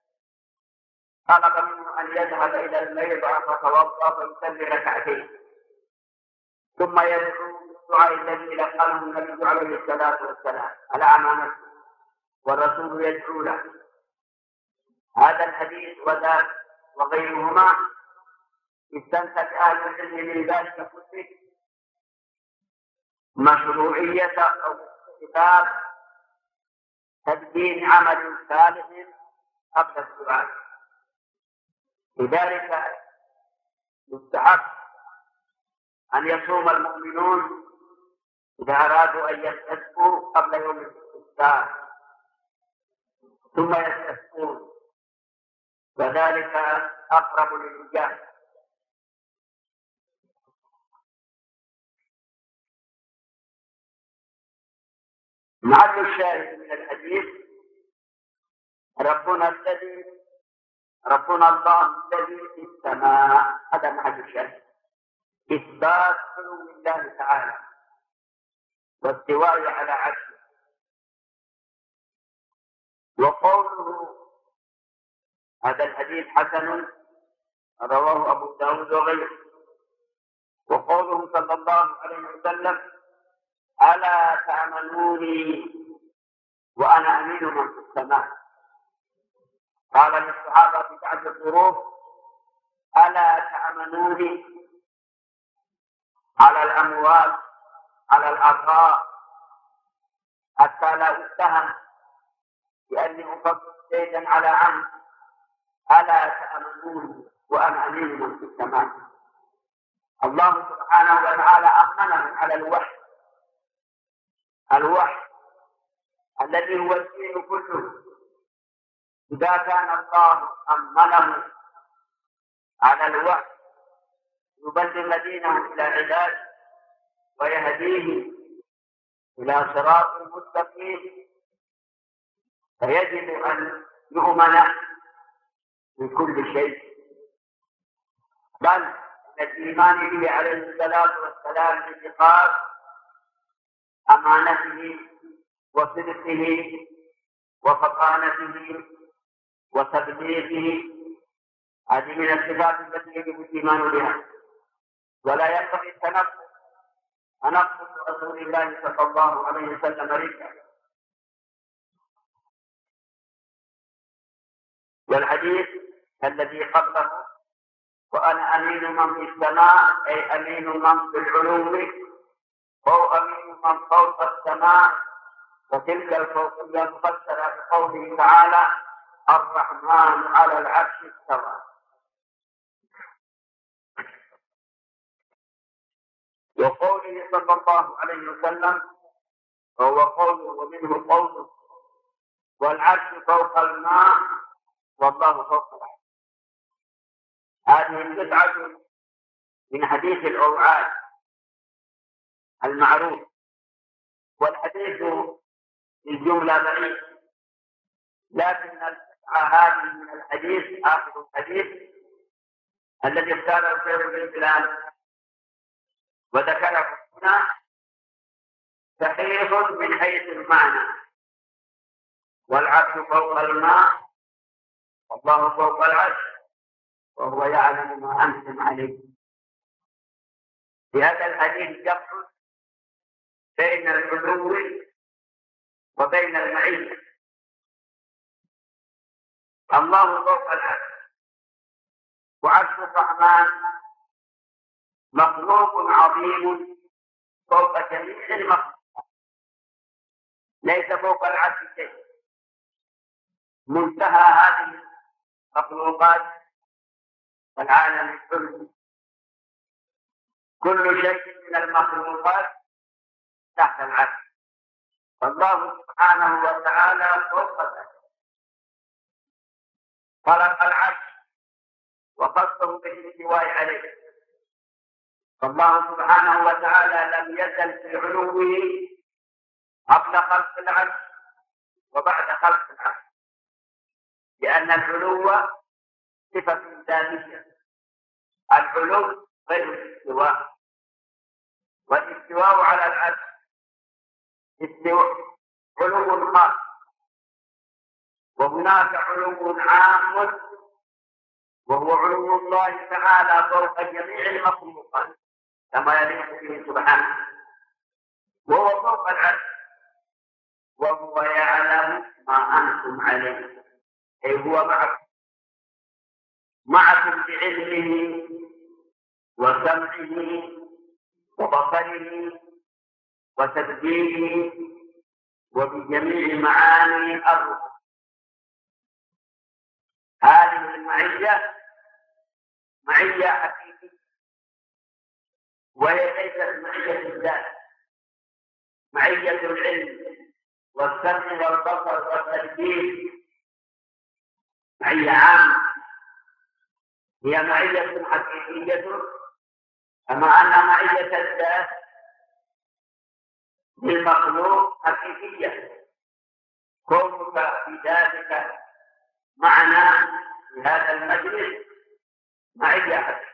طلب منه أن يذهب إلى الميضة فتوضأ فيصلي ركعتين ثم يدعو بالدعاء الذي لقنه النبي عليه الصلاة والسلام الأعمى نفسه والرسول يدعو له. هذا الحديث وذاك وغيرهما استنتج أهل العلم من ذلك كله مشروعية أو استحباب تقديم عمل صالح قبل السؤال. لذلك يستحب أن يصوم المؤمنون إذا أرادوا أن يستسقوا قبل يوم الاستسقاء ثم يستسقون، وذلك أقرب للإجابة. محل الشاهد من الحديث ربنا الذي ربنا الله الذي في السماء، هذا محل الشاهد، إثبات علو الله تعالى واستواء على عرشه. وقوله هذا الحديث حسن رواه أبو داود وغيره. وقوله صلى الله عليه وسلم ألا تأمنوني وأنا أمين من في السماء، قال للصحابة في بعض الظروف ألا تأمنوني على الأموال على العطاء حتى لا أتهم بأني أفضل زيدا على عمرو، ألا تأمنوني وأنا أمين من في السماء. الله سبحانه وتعالى أمنهم على الوحي، الوحي الذي هو الدين كله. إذا كان الله أمنه على الوحي يبلغ دينه إلى عباده ويهديه إلى صراط مستقيم، فيجب أن يؤمن بكل شيء، بل الإيمان به عليه الصلاة والسلام باتخاذ أمانته وصدقه وفطانته وتبليغه. هذه من الصفات التي يجب الإيمان بها، ولا ينبغي التنقص تنقص رسول الله صلى الله عليه وسلم رجلا. والحديث الذي قبله وأنا أمين من في السماء أي أمين من في العلو أو أمين من فوق السماء، وتلك الفوقية مفسرة بقوله تعالى الرحمن على العرش استوى. وقوله صلى الله عليه وسلم وهو قوله ومنه قوله والعرش فوق الماء والله فوق العرش. هذه البدعة من حديث الأوعاد المعروف، والحديث الجملة ضعيف، لكن البدعة هذه من الحديث آخر الحديث الذي اختاره شيخ الإسلام وذكره هنا صحيح من حيث المعنى، والعرش فوق الماء والله فوق العرش، وهو يعلم ما أنتم عليه. في هذا الحديث جمع بين العلو وبين المعية. الله فوق العرش، وعرش الرحمن مخلوق عظيم فوق جميع المخلوقات، ليس فوق العرش شيء. منتهى هذه المخلوقات العالم الكلي، كل شيء من المخلوقات تحت العرش، فالله سبحانه وتعالى فوق العرش، خلق العرش وخصه بالاستواء عليه. فالله سبحانه وتعالى لم يزل في علوه قبل خلق العرش وبعد خلق العرش، لأن العلو صفة ذاتية، العلو غير الاستواء، والاستواء على العرش استواء علو خاص، وهناك علو عام وهو علو الله تعالى فوق جميع المخلوقات كما يليق به سبحانه، وهو فوق العرش، وهو يعلم ما أنتم عليه، أي هو معكم معكم بعلمه وسمعه وبصره وتدبيره وبجميع معاني الروح. هذه المعية معية حقيقية، وهي ليست معية الذات، معية العلم والسمع والبصر والتدبير، معية عامة، هي معية حقيقية، كما أن معية الذات للمخلوق حقيقية. كونك بذاتك معنا في هذا المجلس معية حقيقية،